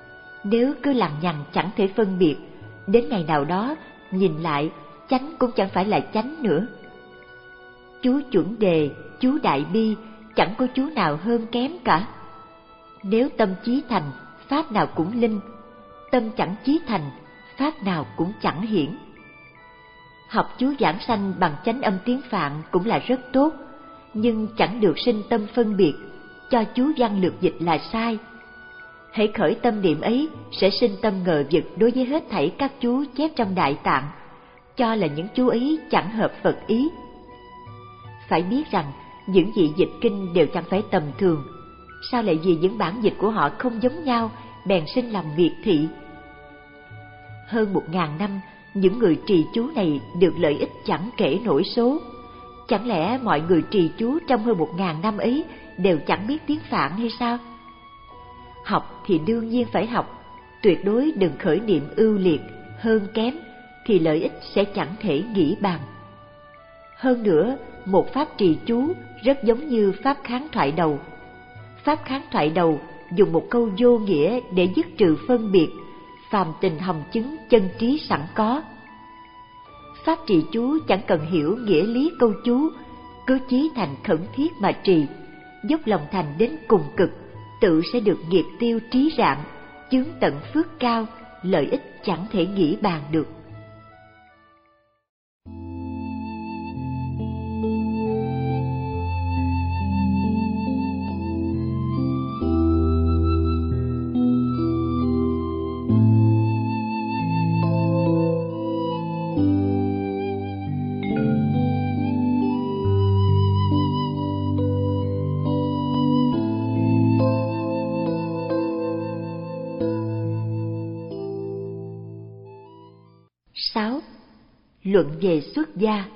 Nếu cứ lằng nhằng chẳng thể phân biệt, đến ngày nào đó nhìn lại chánh cũng chẳng phải là chánh nữa. Chú chuẩn đề, chú đại bi chẳng có chú nào hơn kém cả. Nếu tâm chí thành, pháp nào cũng linh; tâm chẳng chí thành, pháp nào cũng chẳng hiển. Học chú giảng sanh bằng chánh âm tiếng Phạn cũng là rất tốt, nhưng chẳng được sinh tâm phân biệt, cho chú văn lược dịch là sai. Hãy khởi tâm niệm ấy sẽ sinh tâm ngờ vực đối với hết thảy các chú chép trong Đại Tạng, cho là những chú ấy chẳng hợp Phật ý. Phải biết rằng những vị dịch kinh đều chẳng phải tầm thường, sao lại vì những bản dịch của họ không giống nhau bèn sinh lòng miệt thị. Hơn một ngàn năm, những người trì chú này được lợi ích chẳng kể nổi số. Chẳng lẽ mọi người trì chú trong hơn một ngàn năm ấy đều chẳng biết tiếng Phạn hay sao? Học thì đương nhiên phải học, tuyệt đối đừng khởi niệm ưu liệt, hơn kém, thì lợi ích sẽ chẳng thể nghĩ bàn. Hơn nữa, một pháp trì chú rất giống như pháp kháng thoại đầu. Pháp kháng thoại đầu dùng một câu vô nghĩa để dứt trừ phân biệt, phàm tình hồng chứng chân trí sẵn có. Pháp trì chú chẳng cần hiểu nghĩa lý câu chú, cứ chí thành khẩn thiết mà trì, dốc lòng thành đến cùng cực, tự sẽ được nghiệp tiêu trí rạng, chướng tận phước cao, lợi ích chẳng thể nghĩ bàn được. sáu. Luận về xuất gia.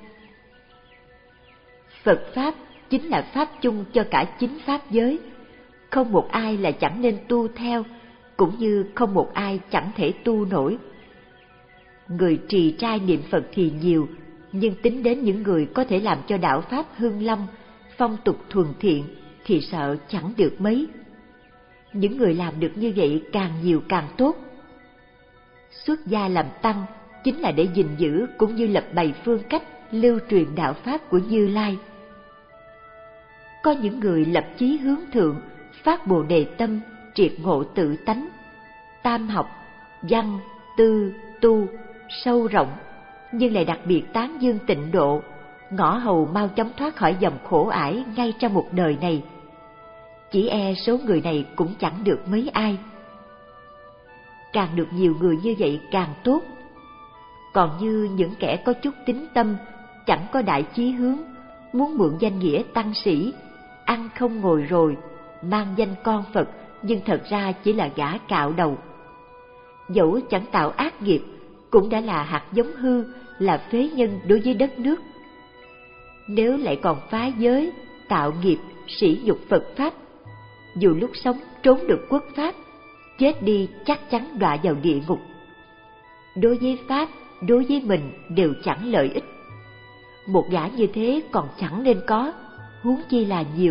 Phật Pháp chính là Pháp chung cho cả chín Pháp giới, không một ai là chẳng nên tu theo, cũng như không một ai chẳng thể tu nổi. Người trì trai niệm Phật thì nhiều, nhưng tính đến những người có thể làm cho đạo Pháp hưng long, phong tục thuần thiện thì sợ chẳng được mấy. Những người làm được như vậy càng nhiều càng tốt. Xuất gia làm tăng chính là để gìn giữ cũng như lập bày phương cách lưu truyền đạo Pháp của Như Lai. Có những người lập chí hướng thượng, phát bồ đề tâm, triệt ngộ tự tánh, tam học, văn, tư, tu, sâu rộng, nhưng lại đặc biệt tán dương tịnh độ, ngõ hầu mau chóng thoát khỏi dòng khổ ải ngay trong một đời này. Chỉ e số người này cũng chẳng được mấy ai. Càng được nhiều người như vậy càng tốt. Còn như những kẻ có chút tín tâm, chẳng có đại chí hướng, muốn mượn danh nghĩa tăng sĩ, ăn không ngồi rồi, mang danh con Phật nhưng thật ra chỉ là gã cạo đầu. Dẫu chẳng tạo ác nghiệp, cũng đã là hạt giống hư, là phế nhân đối với đất nước. Nếu lại còn phá giới, tạo nghiệp, sỉ nhục Phật Pháp, dù lúc sống trốn được quốc Pháp, chết đi chắc chắn đọa vào địa ngục. Đối với Pháp, đối với mình đều chẳng lợi ích. Một gã như thế còn chẳng nên có, huống chi là nhiều.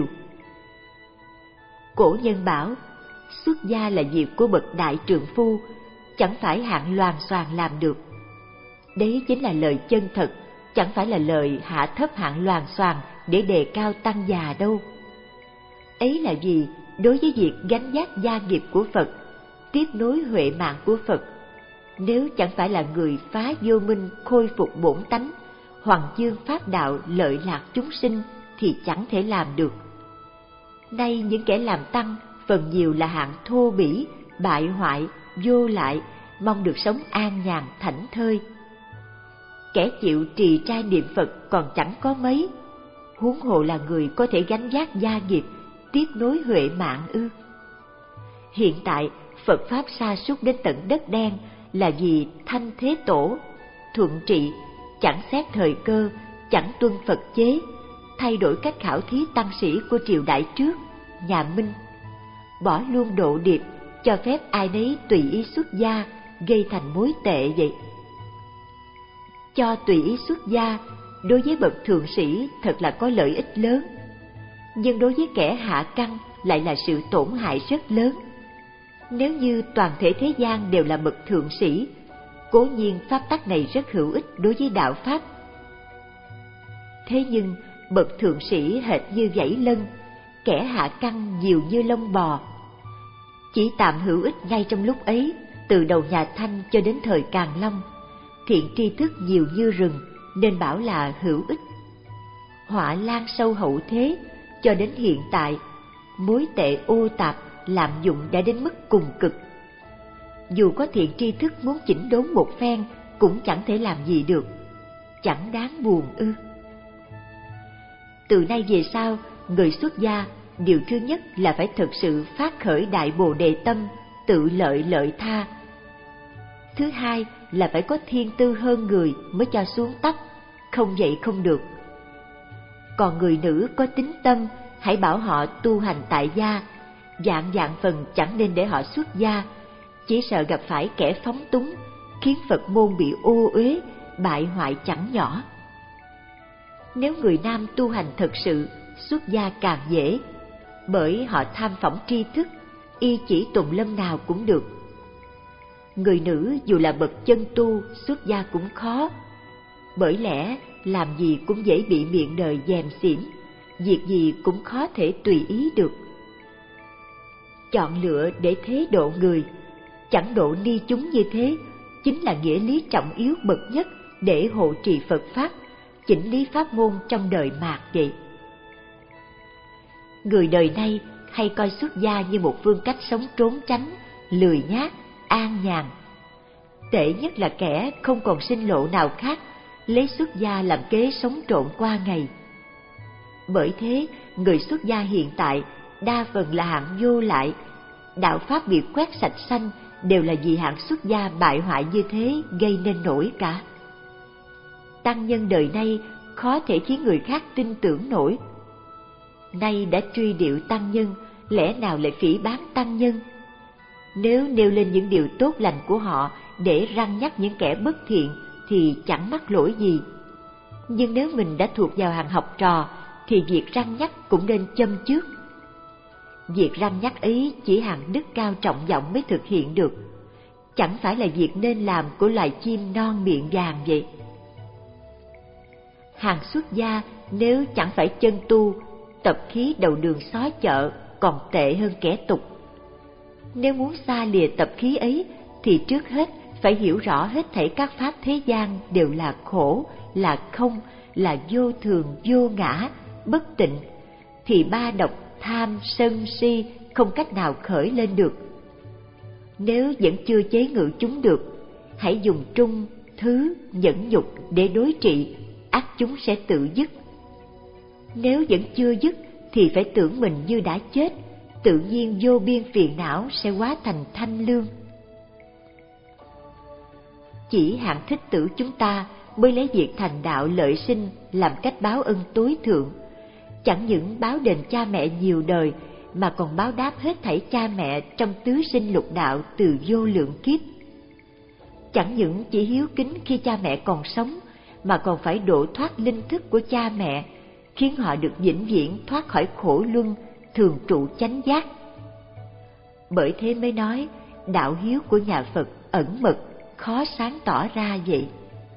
Cổ nhân bảo, xuất gia là việc của bậc đại trượng phu, chẳng phải hạng loàn xoàn làm được. Đấy chính là lời chân thật, chẳng phải là lời hạ thấp hạng loàn xoàn để đề cao tăng già đâu. Ấy là vì đối với việc gánh vác gia nghiệp của Phật, tiếp nối huệ mạng của Phật, nếu chẳng phải là người phá vô minh khôi phục bổn tánh, hoàng dương pháp đạo lợi lạc chúng sinh thì chẳng thể làm được. Nay những kẻ làm tăng phần nhiều là hạng thô bỉ, bại hoại, vô lại, mong được sống an nhàn thảnh thơi. Kẻ chịu trì trai niệm Phật còn chẳng có mấy, huống hồ là người có thể gánh vác gia nghiệp, tiếp nối huệ mạng ư? Hiện tại Phật Pháp sa sút đến tận đất đen là vì Thanh Thế Tổ thuận trị, chẳng xét thời cơ, chẳng tuân Phật chế, thay đổi cách khảo thí tăng sĩ của triều đại trước, nhà Minh, bỏ luôn độ điệp, cho phép ai nấy tùy ý xuất gia, gây thành mối tệ vậy. Cho tùy ý xuất gia đối với bậc thượng sĩ thật là có lợi ích lớn, nhưng đối với kẻ hạ căn lại là sự tổn hại rất lớn. Nếu như toàn thể thế gian đều là bậc thượng sĩ, cố nhiên pháp tắc này rất hữu ích đối với đạo pháp. Thế nhưng bậc thượng sĩ hệt như gãy lân, kẻ hạ căn nhiều như lông bò. Chỉ tạm hữu ích ngay trong lúc ấy, từ đầu nhà Thanh cho đến thời Càn Long, thiện tri thức nhiều như rừng nên bảo là hữu ích. Họa lan sâu hậu thế, cho đến hiện tại, mối tệ ô tạp lạm dụng đã đến mức cùng cực. Dù có thiện tri thức muốn chỉnh đốn một phen cũng chẳng thể làm gì được, chẳng đáng buồn ư. Từ nay về sau, người xuất gia, điều thứ nhất là phải thực sự phát khởi đại bồ đề tâm, tự lợi lợi tha. Thứ hai là phải có thiên tư hơn người mới cho xuống tóc, không vậy không được. Còn người nữ có tín tâm, hãy bảo họ tu hành tại gia, vạn vạn phần chẳng nên để họ xuất gia, chỉ sợ gặp phải kẻ phóng túng, khiến Phật môn bị ô uế, bại hoại chẳng nhỏ. Nếu người nam tu hành thật sự, xuất gia càng dễ, bởi họ tham phỏng tri thức, y chỉ tùng lâm nào cũng được. Người nữ dù là bậc chân tu, xuất gia cũng khó, bởi lẽ làm gì cũng dễ bị miệng đời dèm xỉn, việc gì cũng khó thể tùy ý được. Chọn lựa để thế độ người, chẳng độ ni chúng như thế, chính là nghĩa lý trọng yếu bậc nhất để hộ trì Phật Pháp, chỉnh lý pháp môn trong đời mạt vậy. Người đời nay hay coi xuất gia như một phương cách sống trốn tránh, lười nhác, an nhàn. Tệ nhất là kẻ không còn sinh lộ nào khác, lấy xuất gia làm kế sống trộn qua ngày. Bởi thế, người xuất gia hiện tại đa phần là hạng vô lại, đạo pháp bị quét sạch xanh đều là vì hạng xuất gia bại hoại như thế gây nên nổi cả. Tăng nhân đời nay khó thể khiến người khác tin tưởng nổi. Nay đã truy điệu tăng nhân, lẽ nào lại phỉ báng tăng nhân? Nếu nêu lên những điều tốt lành của họ để răn nhắc những kẻ bất thiện thì chẳng mắc lỗi gì. Nhưng nếu mình đã thuộc vào hàng học trò thì việc răn nhắc cũng nên châm trước. Việc răn nhắc ấy chỉ hàng đức cao trọng vọng mới thực hiện được, chẳng phải là việc nên làm của loài chim non miệng vàng vậy. Hàng xuất gia nếu chẳng phải chân tu, tập khí đầu đường xó chợ còn tệ hơn kẻ tục. Nếu muốn xa lìa tập khí ấy thì trước hết phải hiểu rõ hết thảy các pháp thế gian đều là khổ, là không, là vô thường, vô ngã, bất tịnh, thì ba độc tham, sân, si không cách nào khởi lên được. Nếu vẫn chưa chế ngự chúng được, hãy dùng trung, thứ, nhẫn nhục để đối trị, ắt chúng sẽ tự dứt. Nếu vẫn chưa dứt thì phải tưởng mình như đã chết, tự nhiên vô biên phiền não sẽ hóa thành thanh lương. Chỉ hạng thích tử chúng ta mới lấy việc thành đạo lợi sinh làm cách báo ân tối thượng, chẳng những báo đền cha mẹ nhiều đời mà còn báo đáp hết thảy cha mẹ trong tứ sinh lục đạo từ vô lượng kiếp. Chẳng những chỉ hiếu kính khi cha mẹ còn sống mà còn phải độ thoát linh thức của cha mẹ, khiến họ được vĩnh viễn thoát khỏi khổ luân, thường trụ chánh giác. Bởi thế mới nói đạo hiếu của nhà Phật ẩn mật, khó sáng tỏ ra vậy.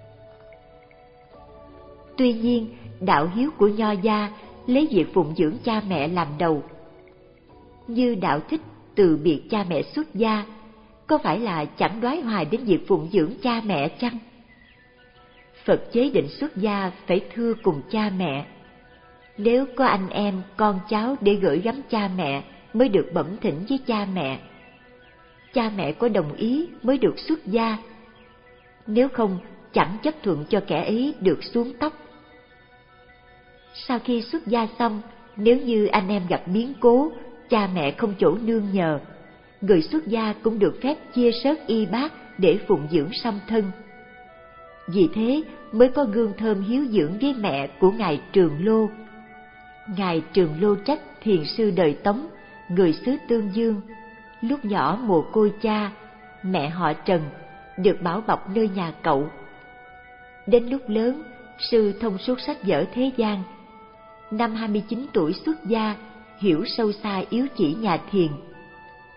Tuy nhiên, đạo hiếu của Nho gia lấy việc phụng dưỡng cha mẹ làm đầu. Như đạo Thích từ biệt cha mẹ xuất gia, có phải là chẳng đoái hoài đến việc phụng dưỡng cha mẹ chăng? Phật chế định xuất gia phải thưa cùng cha mẹ. Nếu có anh em, con cháu để gửi gắm cha mẹ mới được bẩm thỉnh với cha mẹ. Cha mẹ có đồng ý mới được xuất gia. Nếu không, chẳng chấp thuận cho kẻ ấy được xuống tóc. Sau khi xuất gia xong, nếu như anh em gặp biến cố, cha mẹ không chỗ nương nhờ, người xuất gia cũng được phép chia sớt y bát để phụng dưỡng song thân. Vì thế mới có gương thơm hiếu dưỡng với mẹ của Ngài Trường Lô. Ngài Trường Lô Trách thiền sư đời Tống, người xứ Tương Dương, lúc nhỏ mồ côi cha, mẹ họ Trần, được bảo bọc nơi nhà cậu. Đến lúc lớn, sư thông suốt sách vở thế gian. Năm hai mươi chín tuổi xuất gia, hiểu sâu xa yếu chỉ nhà thiền.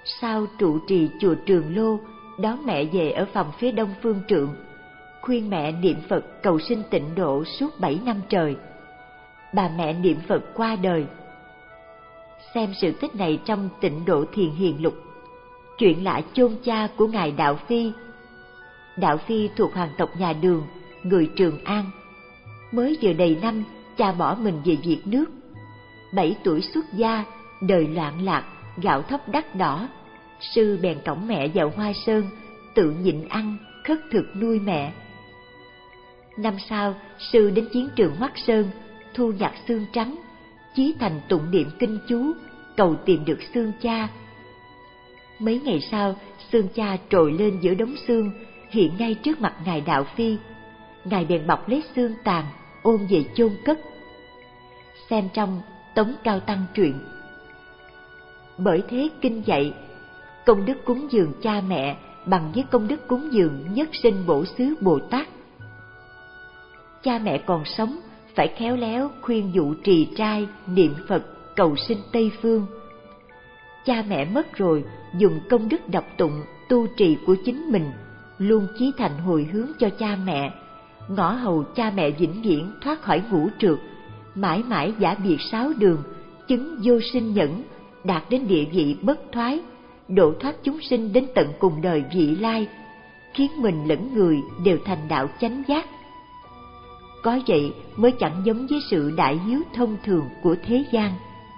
Sau trụ trì chùa Trường Lô, đón mẹ về ở phòng phía đông phương trượng, khuyên mẹ niệm Phật cầu sinh tịnh độ suốt bảy năm trời. Bà mẹ niệm Phật qua đời. Xem sự tích này trong Tịnh Độ Thiền Hiền Lục. Chuyện lạ chôn cha của ngài Đạo Phi. Đạo Phi thuộc hoàng tộc nhà Đường, người Trường An. Mới vừa đầy năm, cha bỏ mình về Việt nước. Bảy tuổi xuất gia, đời loạn lạc, gạo thóc đắt đỏ. Sư bèn cõng mẹ vào Hoa Sơn, tự nhịn ăn, khất thực nuôi mẹ. Năm sau, sư đến chiến trường Hoắc Sơn, thu nhặt xương trắng, chí thành tụng niệm kinh chú, cầu tìm được xương cha. Mấy ngày sau, xương cha trồi lên giữa đống xương, hiện ngay trước mặt ngài Đạo Phi. Ngài bèn bọc lấy xương tàn, ôm về chôn cất. Xem trong Tống Cao Tăng truyện. Bởi thế kinh dạy, công đức cúng dường cha mẹ bằng với công đức cúng dường nhất sinh bổ xứ Bồ Tát. Cha mẹ còn sống, phải khéo léo khuyên dụ trì trai, niệm Phật, cầu sinh Tây Phương. Cha mẹ mất rồi, dùng công đức đọc tụng, tu trì của chính mình, luôn chí thành hồi hướng cho cha mẹ, ngõ hầu cha mẹ vĩnh viễn thoát khỏi ngũ trượt, mãi mãi giả biệt sáu đường, chứng vô sinh nhẫn, đạt đến địa vị bất thoái, độ thoát chúng sinh đến tận cùng đời vị lai, khiến mình lẫn người đều thành đạo chánh giác. Có vậy mới chẳng giống với sự đại hiếu thông thường của thế gian.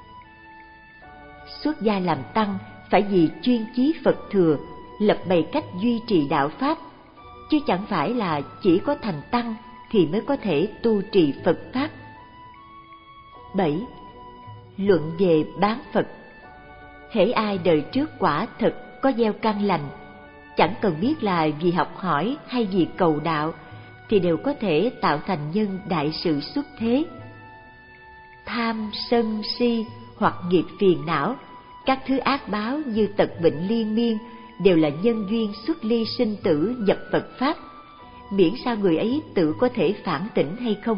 Xuất gia làm tăng phải vì chuyên chí Phật thừa, lập bày cách duy trì đạo Pháp, chứ chẳng phải là chỉ có thành tăng thì mới có thể tu trì Phật Pháp. bảy. Luận về bán Phật. Hễ ai đời trước quả thật có gieo căn lành, chẳng cần biết là vì học hỏi hay vì cầu đạo, thì đều có thể tạo thành nhân đại sự xuất thế. Tham, sân, si hoặc nghiệp phiền não, các thứ ác báo như tật bệnh liên miên đều là nhân duyên xuất ly sinh tử nhập Phật Pháp, miễn sao người ấy tự có thể phản tỉnh hay không.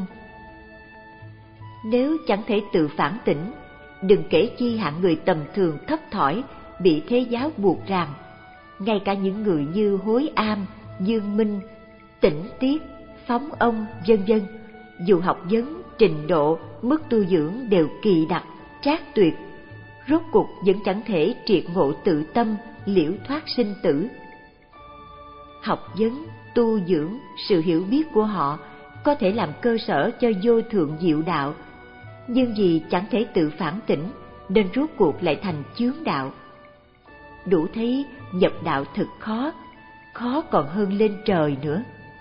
Nếu chẳng thể tự phản tỉnh, đừng kể chi hạng người tầm thường thấp thỏi bị thế giáo buộc ràng. Ngay cả những người như Hối Am, Dương Minh, Tỉnh Tiết, Phóng Ông, vân vân, dù học vấn, trình độ, mức tu dưỡng đều kỳ đặc, trác tuyệt, rốt cuộc vẫn chẳng thể triệt ngộ tự tâm, liễu thoát sinh tử. Học vấn, tu dưỡng, sự hiểu biết của họ có thể làm cơ sở cho vô thượng diệu đạo, nhưng vì chẳng thể tự phản tỉnh nên rốt cuộc lại thành chướng đạo. Đủ thấy nhập đạo thật khó, khó còn hơn lên trời nữa.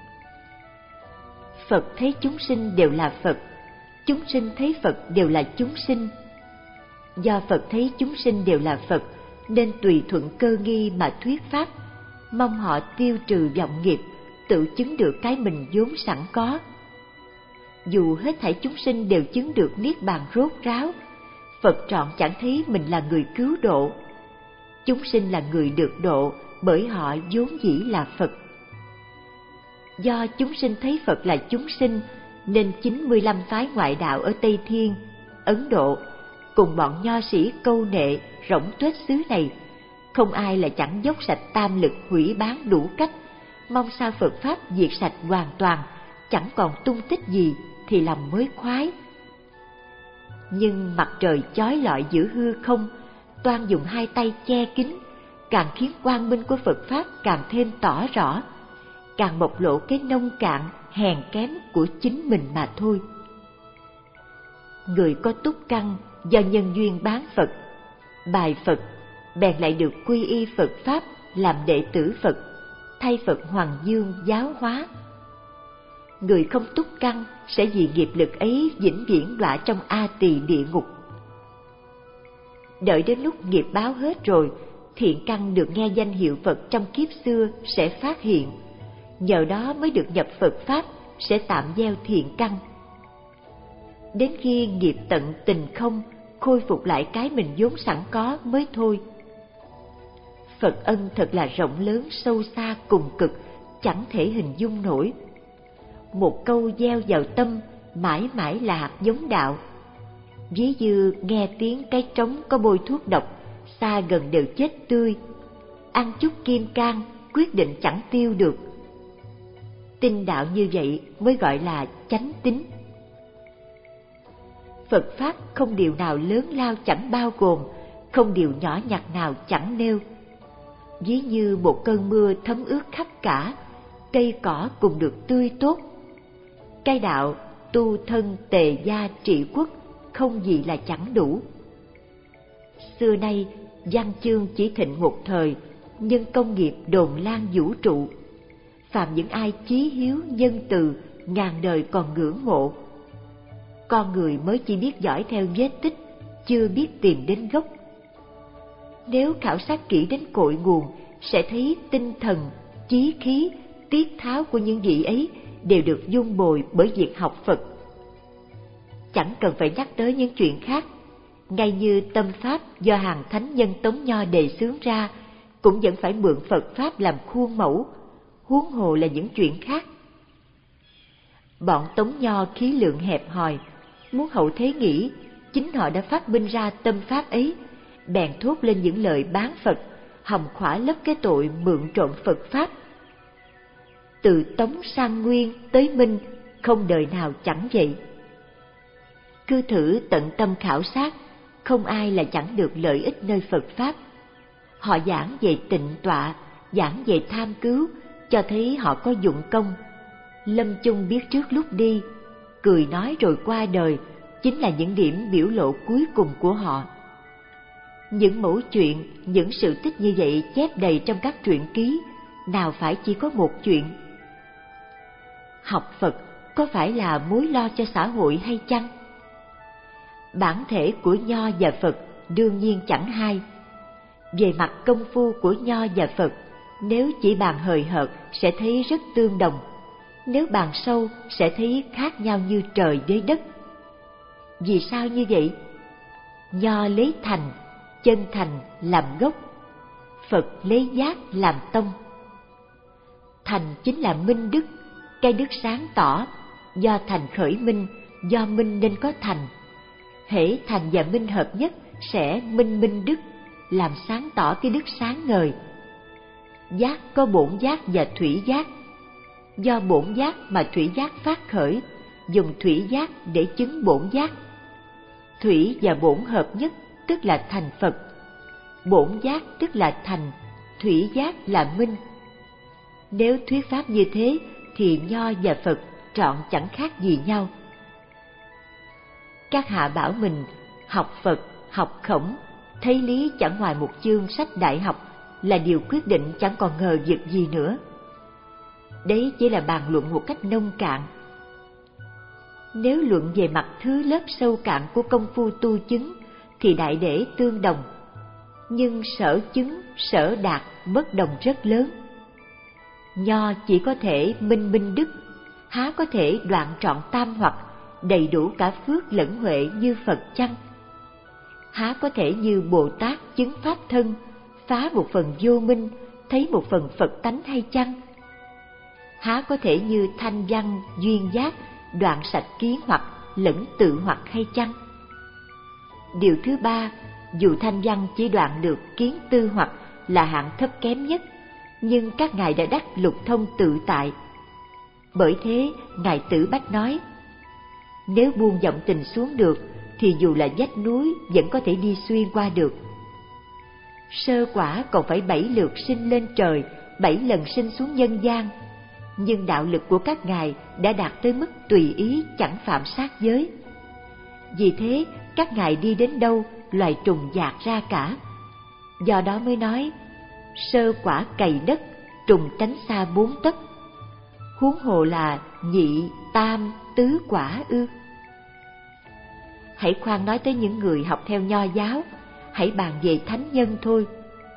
Phật thấy chúng sinh đều là Phật, chúng sinh thấy Phật đều là chúng sinh. Do Phật thấy chúng sinh đều là Phật nên tùy thuận cơ nghi mà thuyết pháp, mong họ tiêu trừ vọng nghiệp, tự chứng được cái mình vốn sẵn có. Dù hết thảy chúng sinh đều chứng được niết bàn rốt ráo, Phật trọn chẳng thấy mình là người cứu độ. Chúng sinh là người được độ bởi họ vốn dĩ là Phật. Do chúng sinh thấy Phật là chúng sinh nên chín mươi lăm phái ngoại đạo ở Tây Thiên, Ấn Độ cùng bọn nho sĩ câu nệ rỗng tuếch xứ này, không ai là chẳng dốc sạch tam lực hủy bán đủ cách, mong sao Phật Pháp diệt sạch hoàn toàn, chẳng còn tung tích gì thì lòng mới khoái. Nhưng mặt trời chói lọi giữa hư không, toan dùng hai tay che kín, càng khiến quang minh của Phật Pháp càng thêm tỏ rõ, càng bộc lộ cái nông cạn, hèn kém của chính mình mà thôi. Người có túc căn do nhân duyên bán Phật, bài Phật, bèn lại được quy y Phật Pháp làm đệ tử Phật, thay Phật Hoàng Dương giáo hóa. Người không túc căn sẽ vì nghiệp lực ấy vĩnh viễn đọa trong A Tỳ địa ngục. Đợi đến lúc nghiệp báo hết rồi, thiện căn được nghe danh hiệu Phật trong kiếp xưa sẽ phát hiện, nhờ đó mới được nhập Phật Pháp, sẽ tạm gieo thiện căn. Đến khi nghiệp tận tình không, khôi phục lại cái mình vốn sẵn có mới thôi. Phật ân thật là rộng lớn sâu xa cùng cực, chẳng thể hình dung nổi. Một câu gieo vào tâm mãi mãi là hạt giống đạo. Ví như nghe tiếng cái trống có bôi thuốc độc, xa gần đều chết tươi. Ăn chút kim cang, quyết định chẳng tiêu được. Tin đạo như vậy mới gọi là chánh tín. Phật Pháp không điều nào lớn lao chẳng bao gồm, không điều nhỏ nhặt nào chẳng nêu. Ví như một cơn mưa thấm ướt khắp cả, cây cỏ cùng được tươi tốt. Cái đạo tu thân tề gia trị quốc không gì là chẳng đủ. Xưa nay văn chương chỉ thịnh một thời, nhưng công nghiệp đồn lan vũ trụ. Phàm những ai chí hiếu nhân từ, ngàn đời còn ngưỡng mộ. Con người mới chỉ biết dõi theo vết tích, chưa biết tìm đến gốc. Nếu khảo sát kỹ đến cội nguồn, sẽ thấy tinh thần, chí khí, tiết tháo của những vị ấy đều được dung bồi bởi việc học Phật. Chẳng cần phải nhắc tới những chuyện khác, ngay như tâm pháp do hàng thánh nhân Tống Nho đề xướng ra, cũng vẫn phải mượn Phật Pháp làm khuôn mẫu, huống hồ là những chuyện khác. Bọn Tống Nho khí lượng hẹp hòi, muốn hậu thế nghĩ, chính họ đã phát minh ra tâm pháp ấy, bèn thốt lên những lời bán Phật, hòng khỏa lấp cái tội mượn trộm Phật Pháp. Từ Tống sang Nguyên tới Minh, không đời nào chẳng vậy. Cứ thử tận tâm khảo sát, không ai là chẳng được lợi ích nơi Phật Pháp. Họ giảng về tịnh tọa, giảng về tham cứu, cho thấy họ có dụng công. Lâm chung biết trước lúc đi, cười nói rồi qua đời, chính là những điểm biểu lộ cuối cùng của họ. Những mẫu chuyện, những sự tích như vậy chép đầy trong các truyện ký, nào phải chỉ có một chuyện. Học Phật có phải là mối lo cho xã hội hay chăng? Bản thể của Nho và Phật đương nhiên chẳng hai. Về mặt công phu của Nho và Phật, nếu chỉ bàn hời hợt sẽ thấy rất tương đồng, nếu bàn sâu sẽ thấy khác nhau như trời với đất. Vì sao như vậy? Nho lấy thành, chân thành làm gốc, Phật lấy giác làm tông. Thành chính là minh đức, cái đức sáng tỏ, do thành khởi minh, do minh nên có thành. Hễ thành và minh hợp nhất sẽ minh minh đức, làm sáng tỏ cái đức sáng ngời. Giác có bổn giác và thủy giác, do bổn giác mà thủy giác phát khởi, dùng thủy giác để chứng bổn giác. Thủy và bổn hợp nhất tức là thành Phật, bổn giác tức là thành, thủy giác là minh. Nếu thuyết pháp như thế thì Nho và Phật trọn chẳng khác gì nhau. Các hạ bảo mình học Phật, học Khổng, thấy lý chẳng ngoài một chương sách đại học là điều quyết định, chẳng còn ngờ vực gì nữa. Đấy chỉ là bàn luận một cách nông cạn. Nếu luận về mặt thứ lớp sâu cạn của công phu tu chứng thì đại để tương đồng, nhưng sở chứng, sở đạt bất đồng rất lớn. Nho chỉ có thể minh minh đức, há có thể đoạn trọn tam hoặc, đầy đủ cả phước lẫn huệ như Phật chăng? Há có thể như Bồ Tát chứng pháp thân, phá một phần vô minh, thấy một phần Phật tánh hay chăng? Há có thể như Thanh Văn duyên giác, đoạn sạch kiến hoặc lẫn tự hoặc hay chăng? Điều thứ ba, dù Thanh Văn chỉ đoạn được kiến tư hoặc là hạng thấp kém nhất, nhưng các ngài đã đắc lục thông tự tại. Bởi thế ngài Tử Bách nói, nếu buông vọng tình xuống được thì dù là vách núi vẫn có thể đi xuyên qua được. Sơ quả còn phải bảy lượt sinh lên trời, bảy lần sinh xuống nhân gian, nhưng đạo lực của các ngài đã đạt tới mức tùy ý, chẳng phạm sát giới. Vì thế các ngài đi đến đâu loài trùng dạt ra cả. Do đó mới nói sơ quả cày đất, trùng tránh xa bốn tấc. Huống hồ là nhị, tam, tứ quả ư? Hãy khoan nói tới những người học theo Nho giáo, hãy bàn về thánh nhân thôi.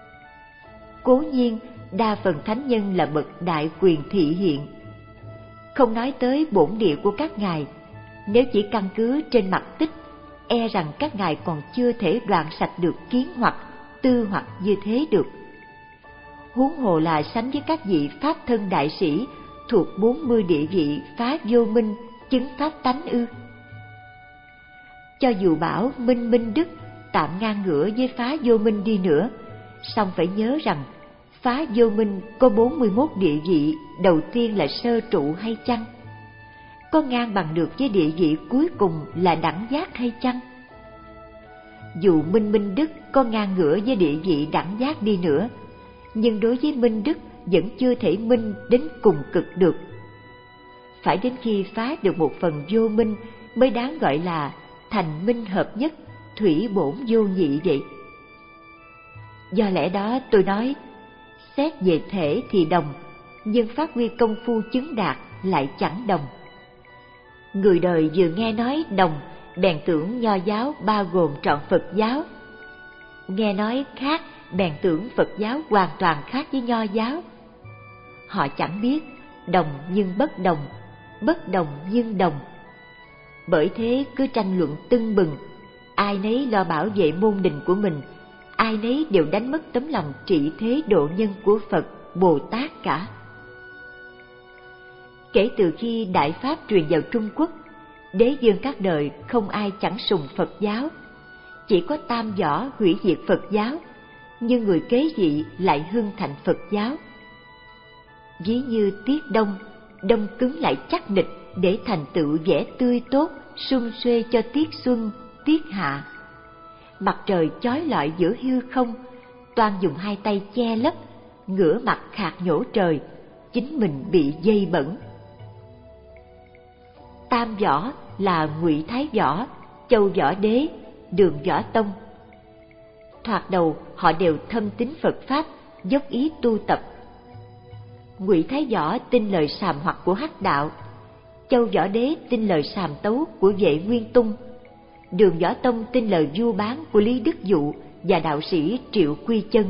Cố nhiên đa phần thánh nhân là bậc đại quyền thị hiện. Không nói tới bổn địa của các ngài, nếu chỉ căn cứ trên mặt tích, e rằng các ngài còn chưa thể đoạn sạch được kiến hoặc, tư hoặc như thế được. Huống hồ là sánh với các vị pháp thân đại sĩ thuộc bốn mươi địa vị phá vô minh, chứng pháp tánh ư? Cho dù bảo minh minh đức tạm ngang ngửa với phá vô minh đi nữa, song phải nhớ rằng phá vô minh có bốn mươi mốt địa vị đầu tiên là sơ trụ hay chăng? Có ngang bằng được với địa vị cuối cùng là đẳng giác hay chăng? Dù minh minh đức có ngang ngửa với địa vị đẳng giác đi nữa, nhưng đối với minh đức vẫn chưa thể minh đến cùng cực được. Phải đến khi phá được một phần vô minh mới đáng gọi là thành minh hợp nhất, thủy bổn vô nhị vậy. Do lẽ đó tôi nói, xét về thể thì đồng, nhưng phát huy công phu chứng đạt lại chẳng đồng. Người đời vừa nghe nói đồng, bèn tưởng Nho giáo bao gồm trọn Phật giáo. Nghe nói khác, bèn tưởng Phật giáo hoàn toàn khác với Nho giáo. Họ chẳng biết đồng nhưng bất đồng, bất đồng nhưng đồng. Bởi thế cứ tranh luận tưng bừng, ai nấy lo bảo vệ môn đình của mình, ai nấy đều đánh mất tấm lòng trị thế độ nhân của Phật, Bồ Tát cả. Kể từ khi Đại Pháp truyền vào Trung Quốc, đế vương các đời không ai chẳng sùng Phật giáo, chỉ có Tam Võ hủy diệt Phật giáo, nhưng người kế vị lại hưng thịnh Phật giáo. Ví như tiết đông, đông cứng lại chắc nịch để thành tựu vẻ tươi tốt, sum xuê cho tiết xuân, tiết hạ. Mặt trời chói lọi giữa hư không, toan dùng hai tay che lấp, ngửa mặt khạc nhổ trời, chính mình bị dây bẩn. Tam Võ là Ngụy Thái Võ, Châu Võ Đế, Đường Võ Tông. Thoạt đầu họ đều thâm tín Phật Pháp, dốc ý tu tập. Ngụy Thái Võ tin lời sàm hoặc của Hắc Đạo, Châu Võ Đế tin lời sàm tấu của Vệ Nguyên Tung, Đường Võ Tông tin lời vu bán của Lý Đức Dụ và đạo sĩ Triệu Quy Chân.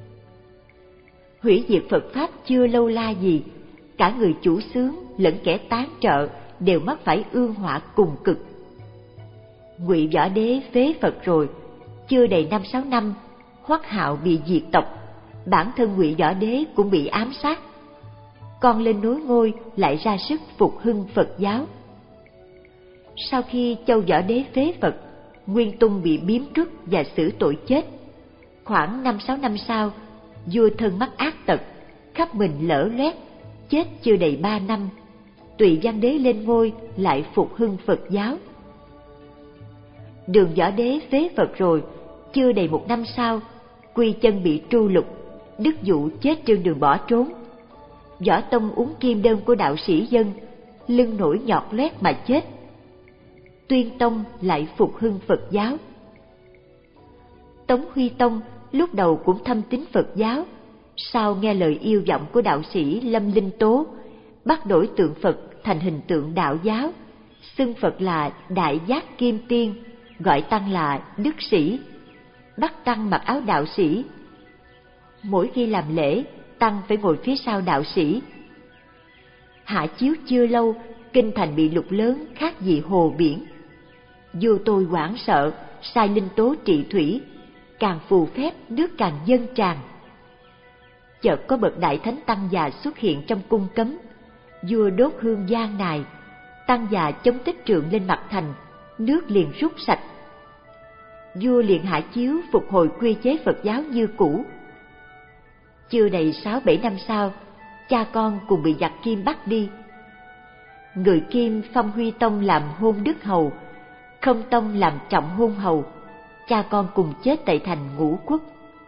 Hủy diệt Phật Pháp chưa lâu la gì, cả người chủ xướng lẫn kẻ tán trợ đều mắc phải ương họa cùng cực. Ngụy Võ Đế phế Phật rồi, chưa đầy năm sáu năm, Hoắc Hạo bị diệt tộc, bản thân Ngụy Võ Đế cũng bị ám sát. Con lên nối ngôi lại ra sức phục hưng Phật giáo. Sau khi Châu Võ Đế phế Phật, Nguyên Tung bị biếm truất và xử tội chết. Khoảng năm sáu năm sau, vua thân mắc ác tật, khắp mình lở loét, chết chưa đầy ba năm. Tùy Văn Đế lên ngôi lại phục hưng Phật giáo. Đường Võ Đế phế Phật rồi, chưa đầy một năm sau, Quy Chân bị tru lục, Đức Dụ chết trên đường bỏ trốn. Võ Tông uống kim đơn của đạo sĩ dân, lưng nổi nhọt loét mà chết. Tuyên Tông lại phục hưng Phật giáo. Tống Huy Tông lúc đầu cũng thâm tín Phật giáo, sau nghe lời yêu vọng của đạo sĩ Lâm Linh Tố, bắt đổi tượng Phật thành hình tượng đạo giáo, xưng Phật là Đại Giác Kim Tiên, gọi tăng là Đức Sĩ, bắt tăng mặc áo đạo sĩ. Mỗi khi làm lễ, tăng phải ngồi phía sau đạo sĩ. Hạ chiếu chưa lâu, kinh thành bị lụt lớn khác gì hồ biển. Vua tôi hoảng sợ, sai Linh Tố trị thủy, càng phù phép nước càng dâng tràn. Chợt có bậc đại thánh tăng già xuất hiện trong cung cấm, vua đốt hương gian nài, tăng già chống tích trượng lên mặt thành, nước liền rút sạch. Vua liền hạ chiếu phục hồi quy chế Phật giáo như cũ. Chưa đầy sáu bảy năm sau, cha con cùng bị giặc Kim bắt đi. Người Kim phong Huy Tông làm hôn đức hầu, Không Tông làm trọng hôn hầu, cha con cùng chết tại thành Ngũ Quốc.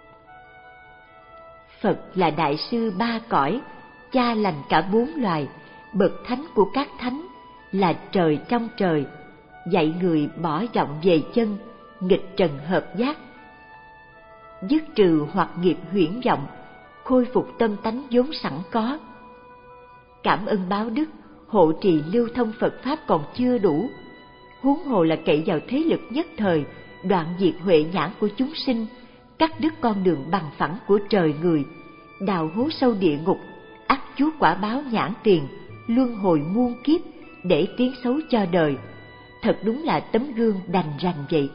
Phật là đại sư ba cõi, cha lành cả bốn loài, bậc thánh của các thánh, là trời trong trời, dạy người bỏ vọng về chân, nghịch trần hợp giác. Dứt trừ hoặc nghiệp huyễn vọng, khôi phục tâm tánh vốn sẵn có. Cảm ơn báo đức, hộ trì lưu thông Phật Pháp còn chưa đủ, huống hồ là cậy vào thế lực nhất thời, đoạn diệt huệ nhãn của chúng sinh, cắt đứt con đường bằng phẳng của trời người, đào hố sâu địa ngục, ắt chuốc quả báo nhãn tiền, luân hồi muôn kiếp để tiếng xấu cho đời. Thật đúng là tấm gương đành rành vậy.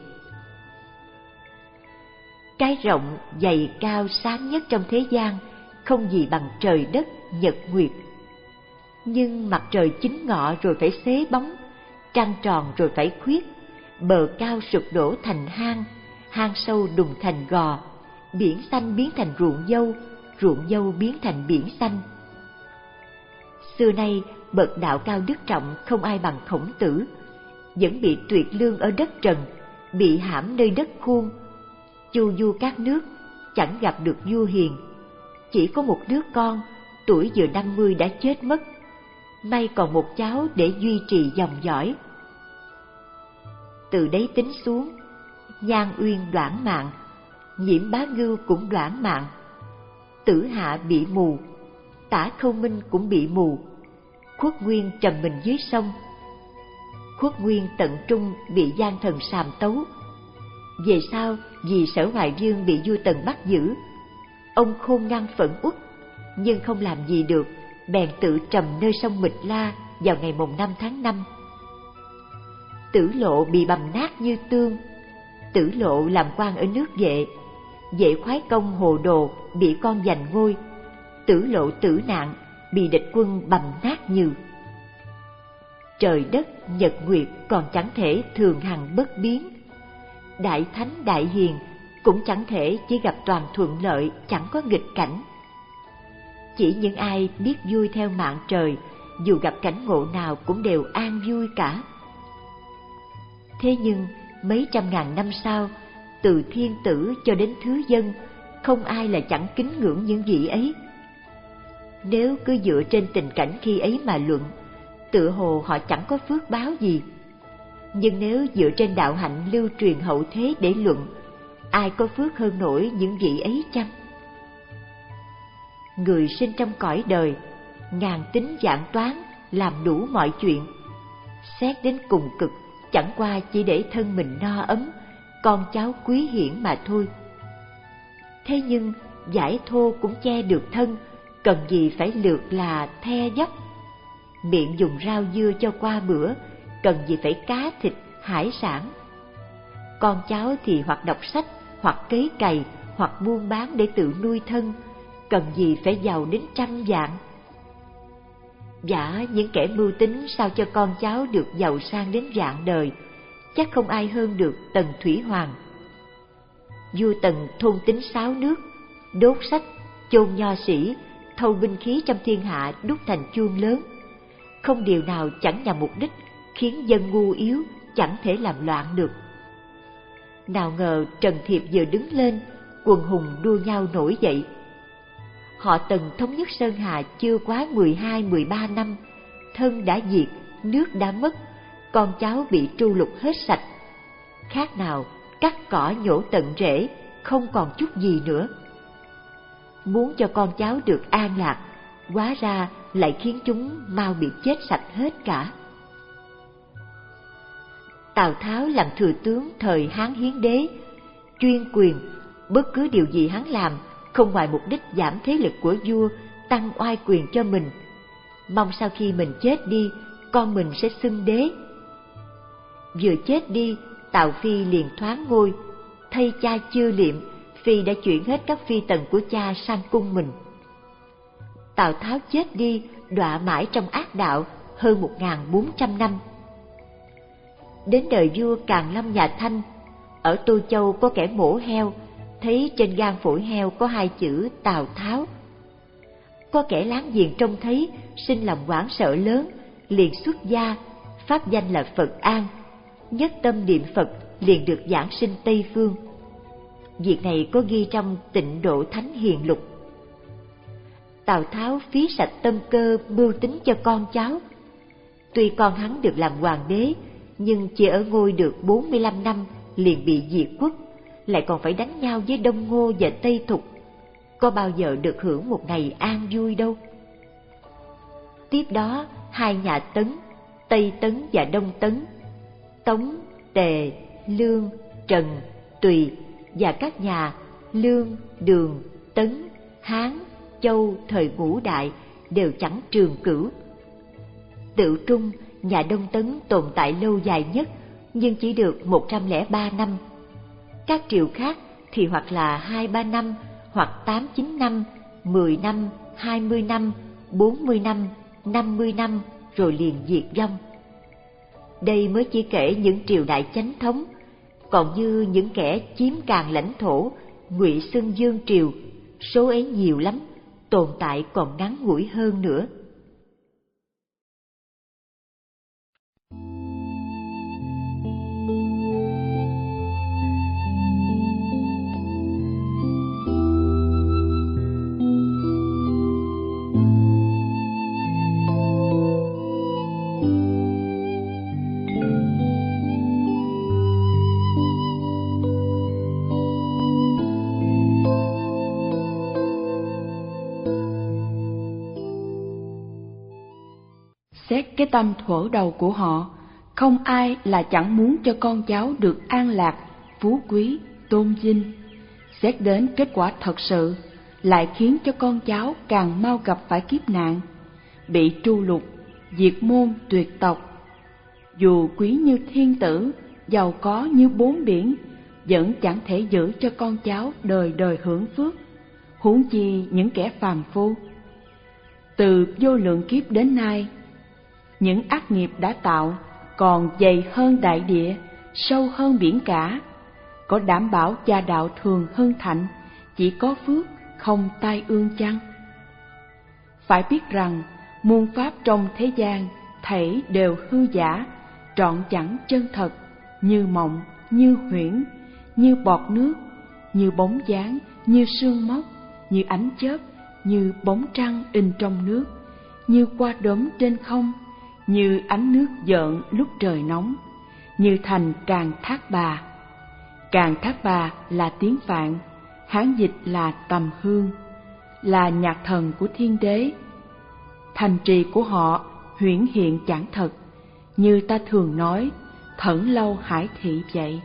Cái rộng, dày, cao, sáng nhất trong thế gian không gì bằng trời đất, nhật nguyệt. Nhưng mặt trời chính ngọ rồi phải xế bóng, trăng tròn rồi phải khuyết, bờ cao sụp đổ thành hang, hang sâu đùng thành gò, biển xanh biến thành ruộng dâu, ruộng dâu biến thành biển xanh. Xưa nay bậc đạo cao đức trọng không ai bằng Khổng Tử, vẫn bị tuyệt lương ở đất trần, bị hãm nơi đất khuôn. Chu du các nước, chẳng gặp được vua hiền. Chỉ có một đứa con, tuổi vừa năm mươi đã chết mất. May còn một cháu để duy trì dòng dõi. Từ đấy tính xuống, Nhan Uyên đoản mạng, Nhiễm Bá Ngưu cũng đoản mạng. Tử Hạ bị mù, Tả Khâu Minh cũng bị mù. Khuất Nguyên trầm mình dưới sông. Khuất Nguyên tận trung bị gian thần sàm tấu. Về sau, vì Sở Hoài Dương bị vua Tần bắt giữ, ông khôn ngoan phẫn uất, nhưng không làm gì được, bèn tự trầm nơi sông Mịch La vào ngày mồng năm tháng năm. Tử Lộ bị bầm nát như tương. Tử Lộ làm quan ở nước Vệ. Vệ khoái công hồ đồ bị con giành ngôi. Tử Lộ tử nạn, bị địch quân bầm nát như. Trời đất nhật nguyệt còn chẳng thể thường hằng bất biến. Đại thánh đại hiền cũng chẳng thể chỉ gặp toàn thuận lợi, chẳng có nghịch cảnh. Chỉ những ai biết vui theo mạng trời, dù gặp cảnh ngộ nào cũng đều an vui cả. Thế nhưng mấy trăm ngàn năm sau, từ thiên tử cho đến thứ dân, không ai là chẳng kính ngưỡng những vị ấy. Nếu cứ dựa trên tình cảnh khi ấy mà luận, tựa hồ họ chẳng có phước báo gì. Nhưng nếu dựa trên đạo hạnh lưu truyền hậu thế để luận, ai có phước hơn nổi những vị ấy chăng? Người sinh trong cõi đời, ngàn tính vạn toán, làm đủ mọi chuyện. Xét đến cùng cực, chẳng qua chỉ để thân mình no ấm, con cháu quý hiển mà thôi. Thế nhưng giải thô cũng che được thân, cần gì phải lược là the dốc. Miệng dùng rau dưa cho qua bữa, cần gì phải cá thịt, hải sản. Con cháu thì hoặc đọc sách, hoặc cấy cày, hoặc buôn bán để tự nuôi thân, cần gì phải giàu đến trăm vạn. Giả những kẻ mưu tính sao cho con cháu được giàu sang đến vạn đời, chắc không ai hơn được Tần Thủy Hoàng. Vua Tần thôn tính sáu nước, đốt sách, chôn nho sĩ, thâu binh khí trong thiên hạ đúc thành chuông lớn. Không điều nào chẳng nhằm mục đích khiến dân ngu yếu chẳng thể làm loạn được. Nào ngờ Trần Thiệp vừa đứng lên, quần hùng đua nhau nổi dậy. Họ Tần thống nhất Sơn Hà chưa quá mười hai mười ba năm, thân đã diệt, nước đã mất, con cháu bị tru lục hết sạch. Khác nào cắt cỏ nhổ tận rễ, không còn chút gì nữa. Muốn cho con cháu được an lạc, hóa ra lại khiến chúng mau bị chết sạch hết cả. Tào Tháo làm thừa tướng thời Hán Hiến Đế, chuyên quyền, bất cứ điều gì hắn làm không ngoài mục đích giảm thế lực của vua, tăng oai quyền cho mình. Mong sau khi mình chết đi, con mình sẽ xưng đế. Vừa chết đi, Tào Phi liền thoáng ngôi, thay cha chưa liệm, Phi đã chuyển hết các phi tần của cha sang cung mình. Tào Tháo chết đi, đọa mãi trong ác đạo hơn một nghìn bốn trăm năm. Đến đời vua Càn Lâm nhà Thanh, ở Tô Châu có kẻ mổ heo, thấy trên gan phổi heo có hai chữ Tào Tháo. Có kẻ láng giềng trông thấy, sinh lòng hoảng sợ lớn, liền xuất gia, pháp danh là Phật An, nhất tâm niệm Phật, liền được giảng sinh Tây Phương. Việc này có ghi trong Tịnh Độ Thánh Hiền Lục. Tào Tháo phí sạch tâm cơ mưu tính cho con cháu. Tuy con hắn được làm hoàng đế, nhưng chỉ ở ngôi được bốn mươi lăm năm liền bị diệt quốc, lại còn phải đánh nhau với Đông Ngô và Tây Thục, có bao giờ được hưởng một ngày an vui đâu. Tiếp đó hai nhà Tấn, Tây Tấn và Đông Tấn, Tống, Tề, Lương, Trần, Tùy và các nhà Lương, Đường, Tấn, Hán, Châu thời Ngũ Đại đều chẳng trường cửu. Tự Trung, nhà Đông Tấn tồn tại lâu dài nhất, nhưng chỉ được một trăm lẻ ba năm. Các triều khác thì hoặc là hai ba năm, hoặc tám chín năm, mười năm, hai mươi năm, bốn mươi năm, năm mươi năm, rồi liền diệt vong. Đây mới chỉ kể những triều đại chánh thống, còn như những kẻ chiếm càng lãnh thổ, ngụy xưng dương triều, số ấy nhiều lắm, tồn tại còn ngắn ngủi hơn nữa. Xét cái tâm thuở đầu của họ, không ai là chẳng muốn cho con cháu được an lạc, phú quý, tôn vinh. Xét đến kết quả thật sự, lại khiến cho con cháu càng mau gặp phải kiếp nạn, bị tru lục, diệt môn tuyệt tộc. Dù quý như thiên tử, giàu có như bốn biển, vẫn chẳng thể giữ cho con cháu đời đời hưởng phước, huống chi những kẻ phàm phu. Từ vô lượng kiếp đến nay, những ác nghiệp đã tạo còn dày hơn đại địa, sâu hơn biển cả. Có đảm bảo gia đạo thường hưng thịnh, chỉ có phước không tai ương chăng? Phải biết rằng muôn pháp trong thế gian thảy đều hư giả, trọn chẳng chân thật, như mộng, như huyễn, như bọt nước, như bóng dáng, như sương mốc, như ánh chớp, như bóng trăng in trong nước, như qua đốm trên không, như ánh nước dợn lúc trời nóng, như thành Càng Thác Bà. Càng Thác Bà là tiếng Phạn, Hán dịch là Tầm Hương, là nhạc thần của thiên đế. Thành trì của họ huyễn hiện chẳng thật, như ta thường nói Thẩn Lâu Hải Thị vậy.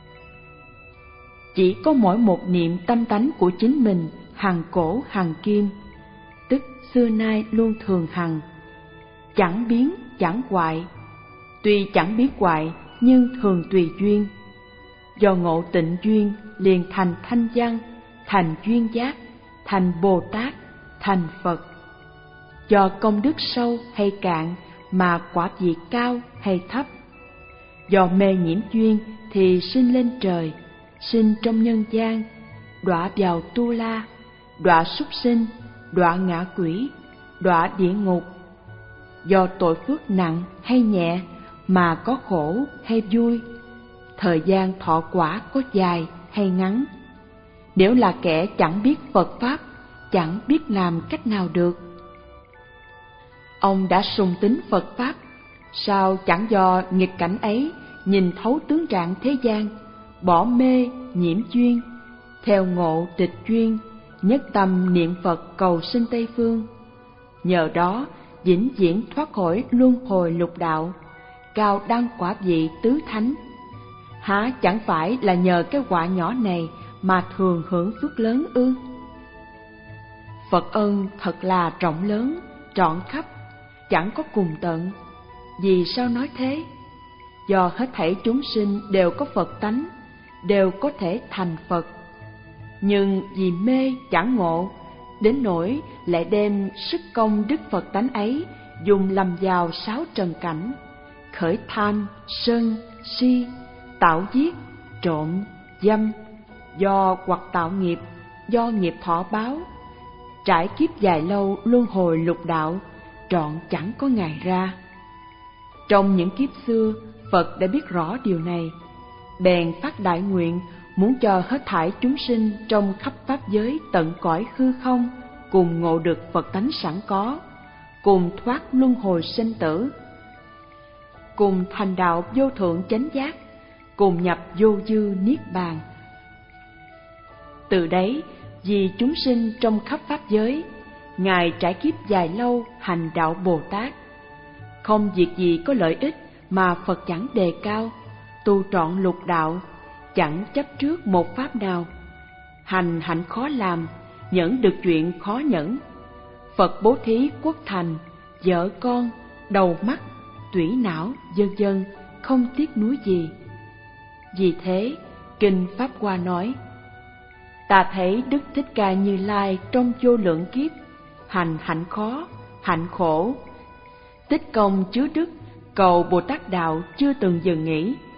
Chỉ có mỗi một niệm tâm tánh của chính mình hằng cổ hằng kim, tức xưa nay luôn thường hằng, chẳng biến chẳng hoại. Tuy chẳng biết hoại nhưng thường tùy duyên. Do ngộ tịnh duyên liền thành thanh văn, thành duyên giác, thành Bồ Tát, thành Phật. Do công đức sâu hay cạn mà quả vị cao hay thấp. Do mê nhiễm duyên thì sinh lên trời, sinh trong nhân gian, đọa vào tu la, đọa súc sinh, đọa ngạ quỷ, đọa địa ngục. Do tội phước nặng hay nhẹ mà có khổ hay vui, thời gian thọ quả có dài hay ngắn. Nếu là kẻ chẳng biết Phật Pháp, chẳng biết làm cách nào được. Ông đã sùng tín Phật Pháp, sao chẳng do nghịch cảnh ấy nhìn thấu tướng trạng thế gian, bỏ mê nhiễm duyên, theo ngộ tịch duyên, nhất tâm niệm Phật cầu sinh Tây Phương. Nhờ đó vĩnh viễn thoát khỏi luân hồi lục đạo, cao đăng quả vị tứ thánh. Há chẳng phải là nhờ cái quả nhỏ này mà thường hưởng phước lớn ư? Phật ân thật là rộng lớn, trọn khắp, chẳng có cùng tận. Vì sao nói thế? Do hết thảy chúng sinh đều có Phật tánh, đều có thể thành Phật. Nhưng vì mê chẳng ngộ, đến nỗi lại đem sức công đức Phật tánh ấy dùng lầm vào sáu trần cảnh, khởi tham, sân, si, tạo giết, trộm, dâm, do hoặc tạo nghiệp, do nghiệp thọ báo, trải kiếp dài lâu luân hồi lục đạo, trọn chẳng có ngày ra. Trong những kiếp xưa, Phật đã biết rõ điều này, bèn phát đại nguyện muốn cho hết thảy chúng sinh trong khắp pháp giới tận cõi hư không cùng ngộ được Phật tánh sẵn có, cùng thoát luân hồi sinh tử, cùng thành đạo vô thượng chánh giác, cùng nhập vô dư niết bàn. Từ đấy, vì chúng sinh trong khắp pháp giới, Ngài trải kiếp dài lâu hành đạo Bồ Tát. Không việc gì có lợi ích mà Phật chẳng đề cao, tu trọn lục đạo, chẳng chấp trước một pháp nào. Hành hạnh khó làm, nhẫn được chuyện khó nhẫn. Phật bố thí quốc thành, vợ con, đầu mắt, tủy não, vân vân, không tiếc nuối gì. Vì thế, Kinh Pháp Hoa nói: Ta thấy Đức Thích Ca Như Lai trong vô lượng kiếp, hành hạnh khó, hạnh khổ, tích công chứa đức, cầu Bồ Tát đạo chưa từng dừng nghỉ.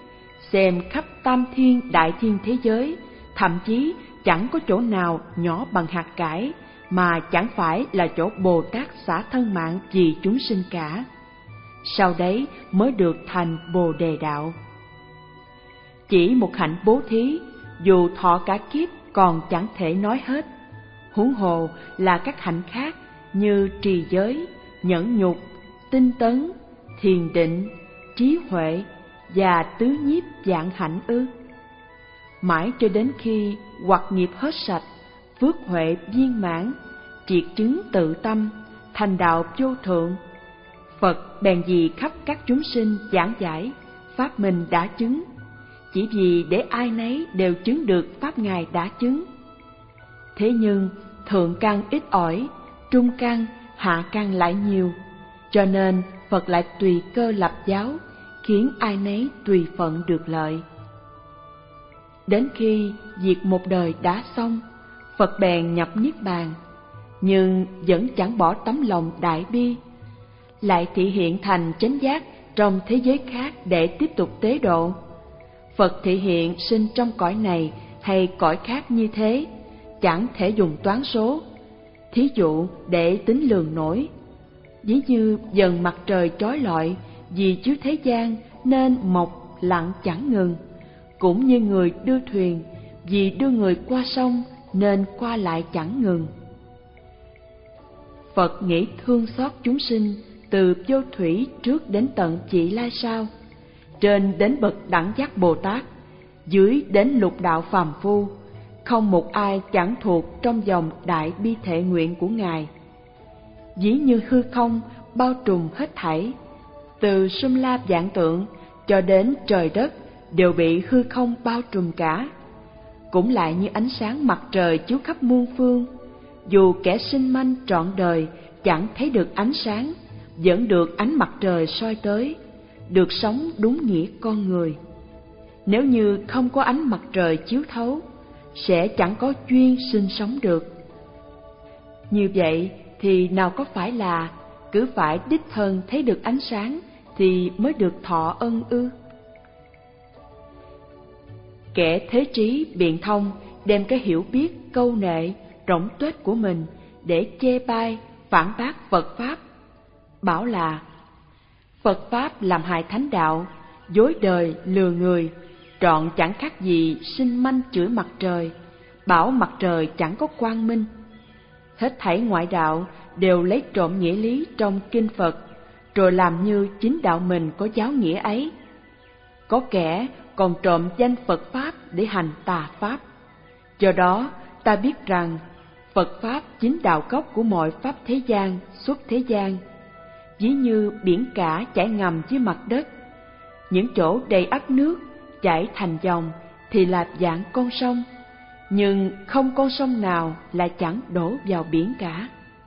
xem khắp tam thiên đại thiên thế giới, thậm chí chẳng có chỗ nào nhỏ bằng hạt cải mà chẳng phải là chỗ Bồ Tát xả thân mạng vì chúng sinh cả. Sau đấy mới được thành Bồ Đề đạo. Chỉ một hạnh bố thí, dù thọ cả kiếp còn chẳng thể nói hết, huống hồ là các hạnh khác như trì giới, nhẫn nhục, tinh tấn, thiền định, trí huệ và tứ nhiếp vạn hạnh ư. Mãi cho đến khi hoặc nghiệp hết sạch, phước huệ viên mãn, triệt chứng tự tâm, thành đạo vô thượng, Phật bèn vì khắp các chúng sinh giảng giải pháp mình đã chứng, chỉ vì để ai nấy đều chứng được pháp Ngài đã chứng. Thế nhưng thượng căn ít ỏi, trung căn, hạ căn lại nhiều, cho nên Phật lại tùy cơ lập giáo, khiến ai nấy tùy phận được lợi. Đến khi việc một đời đã xong, Phật bèn nhập niết bàn, nhưng vẫn chẳng bỏ tấm lòng đại bi, lại thị hiện thành chánh giác trong thế giới khác để tiếp tục tế độ. Phật thị hiện sinh trong cõi này hay cõi khác như thế, chẳng thể dùng toán số, thí dụ để tính lường nổi. Ví như dần mặt trời chói lọi vì chiếu thế gian nên mọc lặng chẳng ngừng, cũng như người đưa thuyền vì đưa người qua sông nên qua lại chẳng ngừng. Phật nghĩ thương xót chúng sinh từ vô thủy trước đến tận chỉ lai sao, trên đến bậc đẳng giác Bồ Tát, dưới đến lục đạo phàm phu, không một ai chẳng thuộc trong dòng đại bi thệ nguyện của Ngài. Ví như hư không bao trùm hết thảy, từ sum la vạn tượng cho đến trời đất đều bị hư không bao trùm cả. Cũng lại như ánh sáng mặt trời chiếu khắp muôn phương, dù kẻ sinh manh trọn đời chẳng thấy được ánh sáng, vẫn được ánh mặt trời soi tới, được sống đúng nghĩa con người. Nếu như không có ánh mặt trời chiếu thấu, sẽ chẳng có duyên sinh sống được. Như vậy thì nào có phải là cứ phải đích thân thấy được ánh sáng thì mới được thọ ân ư? Kẻ thế trí biện thông đem cái hiểu biết câu nệ rỗng tuếch của mình để chê bai phản bác Phật pháp, bảo là Phật pháp làm hại thánh đạo, dối đời lừa người, trọn chẳng khác gì sinh manh chửi mặt trời, bảo mặt trời chẳng có quang minh. Hết thảy ngoại đạo đều lấy trộm nghĩa lý trong kinh Phật, rồi làm như chính đạo mình có giáo nghĩa ấy. Có kẻ còn trộm danh Phật pháp để hành tà pháp. Do đó ta biết rằng Phật pháp chính đạo gốc của mọi pháp thế gian, xuất thế gian. Ví như biển cả chảy ngầm dưới mặt đất, những chỗ đầy ắp nước chảy thành dòng thì là dạng con sông, nhưng không con sông nào là chẳng đổ vào biển cả.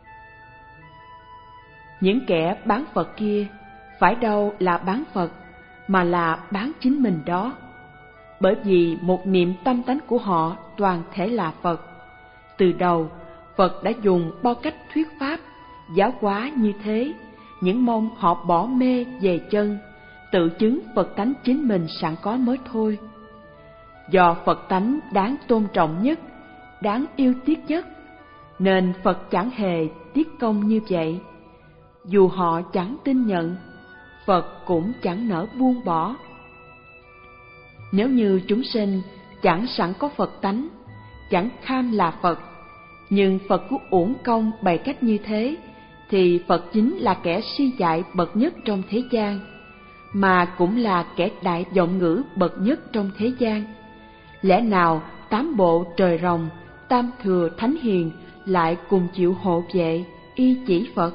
Những kẻ bán Phật kia phải đâu là bán Phật, mà là bán chính mình đó. Bởi vì một niệm tâm tánh của họ toàn thể là Phật. Từ đầu, Phật đã dùng bao cách thuyết pháp, giáo hóa như thế, những mong họ bỏ mê về chân, tự chứng Phật tánh chính mình sẵn có mới thôi. Do Phật tánh đáng tôn trọng nhất, đáng yêu tiếc nhất, nên Phật chẳng hề tiếc công như vậy. Dù họ chẳng tin nhận, Phật cũng chẳng nỡ buông bỏ. Nếu như chúng sinh chẳng sẵn có Phật tánh, chẳng kham là Phật, nhưng Phật cứ uổng công bày cách như thế, thì Phật chính là kẻ si dại bậc nhất trong thế gian, mà cũng là kẻ đại vọng ngữ bậc nhất trong thế gian. Lẽ nào tám bộ trời rồng, tam thừa thánh hiền lại cùng chịu hộ vệ, y chỉ Phật?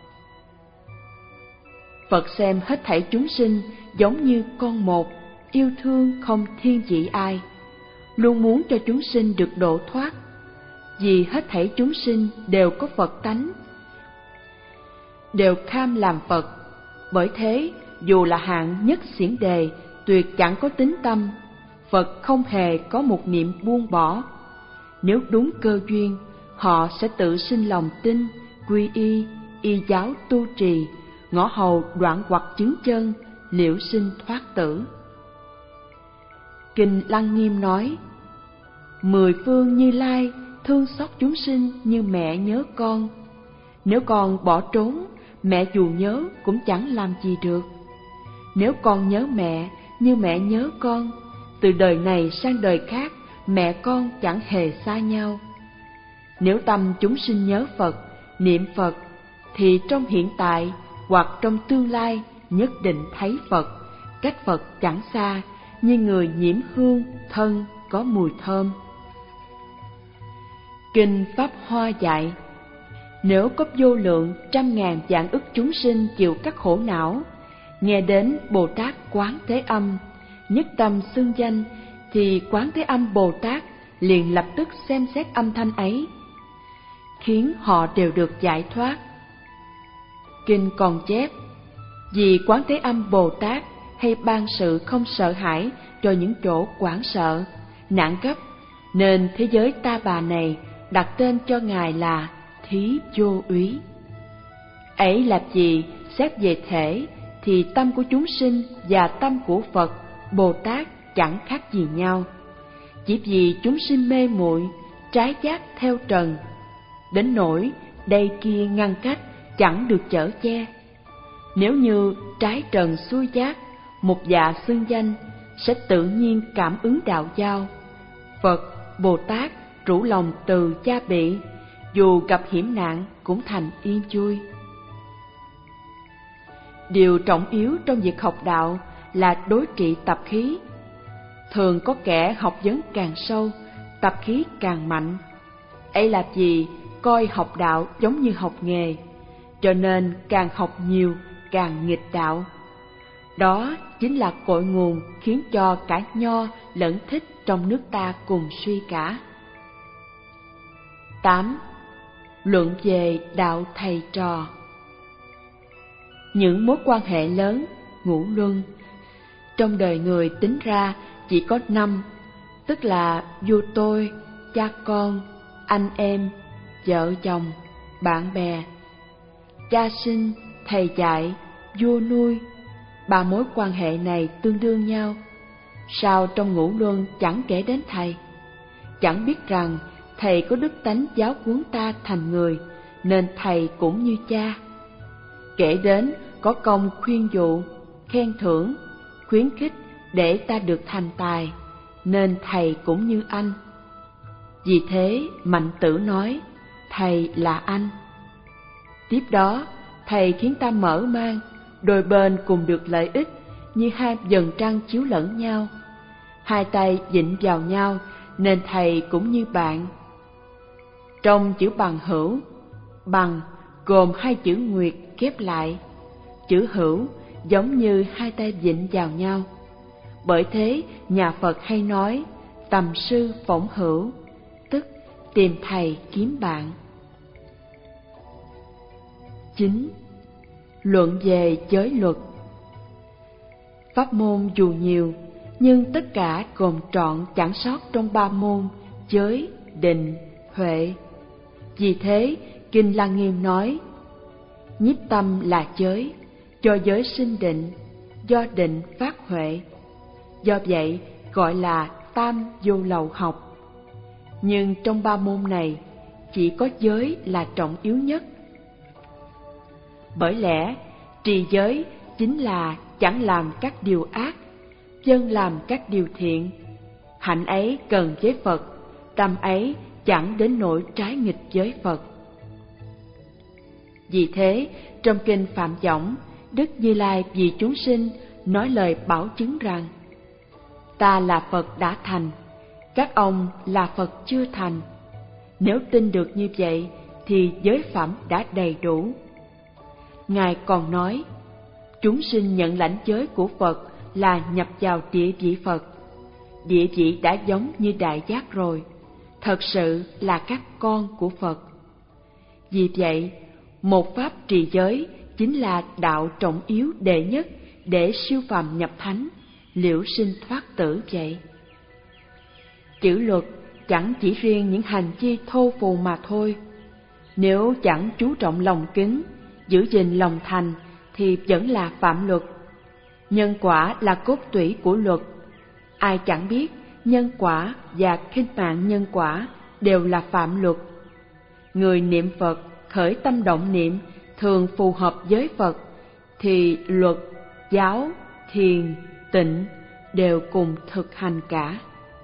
Phật xem hết thảy chúng sinh giống như con một, yêu thương không thiên vị ai, luôn muốn cho chúng sinh được độ thoát. Vì hết thảy chúng sinh đều có Phật tánh, đều kham làm Phật. Bởi thế, dù là hạng nhất xiển đề, tuyệt chẳng có tín tâm, Phật không hề có một niệm buông bỏ. Nếu đúng cơ duyên, họ sẽ tự sinh lòng tin, quy y, y giáo tu trì, ngõ hầu đoạn hoặc chứng chân, liễu sinh thoát tử. Kinh Lăng Nghiêm nói: Mười phương Như Lai thương xót chúng sinh như mẹ nhớ con. Nếu con bỏ trốn, mẹ dù nhớ cũng chẳng làm gì được. Nếu con nhớ mẹ như mẹ nhớ con, từ đời này sang đời khác, mẹ con chẳng hề xa nhau. Nếu tâm chúng sinh nhớ Phật, niệm Phật, thì trong hiện tại hoặc trong tương lai nhất định thấy Phật, cách Phật chẳng xa, như người nhiễm hương thân có mùi thơm. Kinh Pháp Hoa dạy: Nếu có vô lượng trăm ngàn vạn ức chúng sinh chịu các khổ não, nghe đến Bồ Tát Quán Thế Âm, nhất tâm xưng danh, thì Quán Thế Âm Bồ Tát liền lập tức xem xét âm thanh ấy, khiến họ đều được giải thoát. Kinh còn chép: Vì Quán Thế Âm Bồ Tát hay ban sự không sợ hãi cho những chỗ hoảng sợ, nạn gấp, nên thế giới ta bà này đặt tên cho Ngài là Thí Vô Úy. Ấy là gì? Xét về thể thì tâm của chúng sinh và tâm của Phật, Bồ Tát chẳng khác gì nhau. Chỉ vì chúng sinh mê muội, trái giác theo trần, đến nỗi đây kia ngăn cách chẳng được chở che. Nếu như trái trần xuôi giác, một dạ xưng danh, sẽ tự nhiên cảm ứng đạo giao. Phật, Bồ Tát rủ lòng từ cha bị, dù gặp hiểm nạn cũng thành yên vui. Điều trọng yếu trong việc học đạo là đối trị tập khí. Thường có kẻ học vấn càng sâu, tập khí càng mạnh. Ấy là vì coi học đạo giống như học nghề, cho nên càng học nhiều càng nghịch đạo. Đó chính là cội nguồn khiến cho cả nho lẫn thích trong nước ta cùng suy cả. tám. Luận về đạo thầy trò. Những mối quan hệ lớn, ngũ luân, trong đời người tính ra chỉ có năm, tức là vua tôi, cha con, anh em, vợ chồng, bạn bè. Cha sinh, thầy dạy, vua nuôi, ba mối quan hệ này tương đương nhau. Sao trong ngũ luân chẳng kể đến thầy? Chẳng biết rằng thầy có đức tánh giáo huấn ta thành người, nên thầy cũng như cha. Kể đến có công khuyên dụ, khen thưởng, khuyến khích để ta được thành tài, nên thầy cũng như anh. Vì thế Mạnh Tử nói, thầy là anh. Tiếp đó, thầy khiến ta mở mang, đôi bên cùng được lợi ích, như hai vầng trăng chiếu lẫn nhau. Hai tay vịn vào nhau, nên thầy cũng như bạn. Trong chữ bằng hữu, bằng gồm hai chữ nguyệt ghép lại. Chữ hữu giống như hai tay vịn vào nhau. Bởi thế nhà Phật hay nói tầm sư phỏng hữu, tức tìm thầy kiếm bạn. chín. Luận về giới luật. Pháp môn dù nhiều, nhưng tất cả gồm trọn chẳng sót trong ba môn giới, định, huệ. Vì thế Kinh Lăng Nghiêm nói, nhiếp tâm là giới, do giới sinh định, do định phát huệ. Do vậy gọi là tam vô lậu học. Nhưng trong ba môn này, chỉ có giới là trọng yếu nhất. Bởi lẽ trì giới chính là chẳng làm các điều ác, vâng làm các điều thiện. Hạnh ấy cần với Phật, tâm ấy chẳng đến nỗi trái nghịch với Phật. Vì thế, trong kinh Phạm Võng, Đức Như Lai vì chúng sinh nói lời bảo chứng rằng: ta là Phật đã thành, các ông là Phật chưa thành. Nếu tin được như vậy thì giới phẩm đã đầy đủ. Ngài còn nói, chúng sinh nhận lãnh giới của Phật là nhập vào địa vị Phật. Địa vị đã giống như đại giác rồi, thật sự là các con của Phật. Vì vậy, một pháp trì giới chính là đạo trọng yếu đệ nhất để siêu phàm nhập thánh, liễu sinh thoát tử vậy. Chữ luật chẳng chỉ riêng những hành vi thô phù mà thôi. Nếu chẳng chú trọng lòng kính, giữ gìn lòng thành thì vẫn là phạm luật. Nhân quả là cốt tủy của luật. Ai chẳng biết nhân quả và khinh mạng nhân quả đều là phạm luật. Người niệm Phật khởi tâm động niệm thường phù hợp với Phật, thì luật, giáo, thiền, tịnh đều cùng thực hành cả.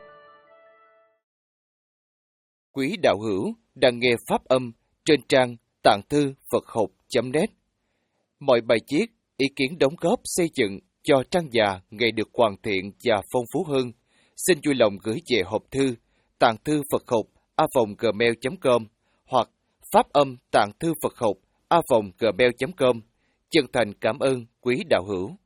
Quý đạo hữu đang nghe pháp âm trên trang tạng thư Phật học chấm net. Mọi bài viết, ý kiến đóng góp xây dựng cho trang già ngày được hoàn thiện và phong phú hơn, xin vui lòng gửi về hộp thư tạng thư Phật học a vòng gmail chấm com hoặc pháp âm tạng thư Phật học a vòng gmail chấm com. Chân thành cảm ơn quý đạo hữu.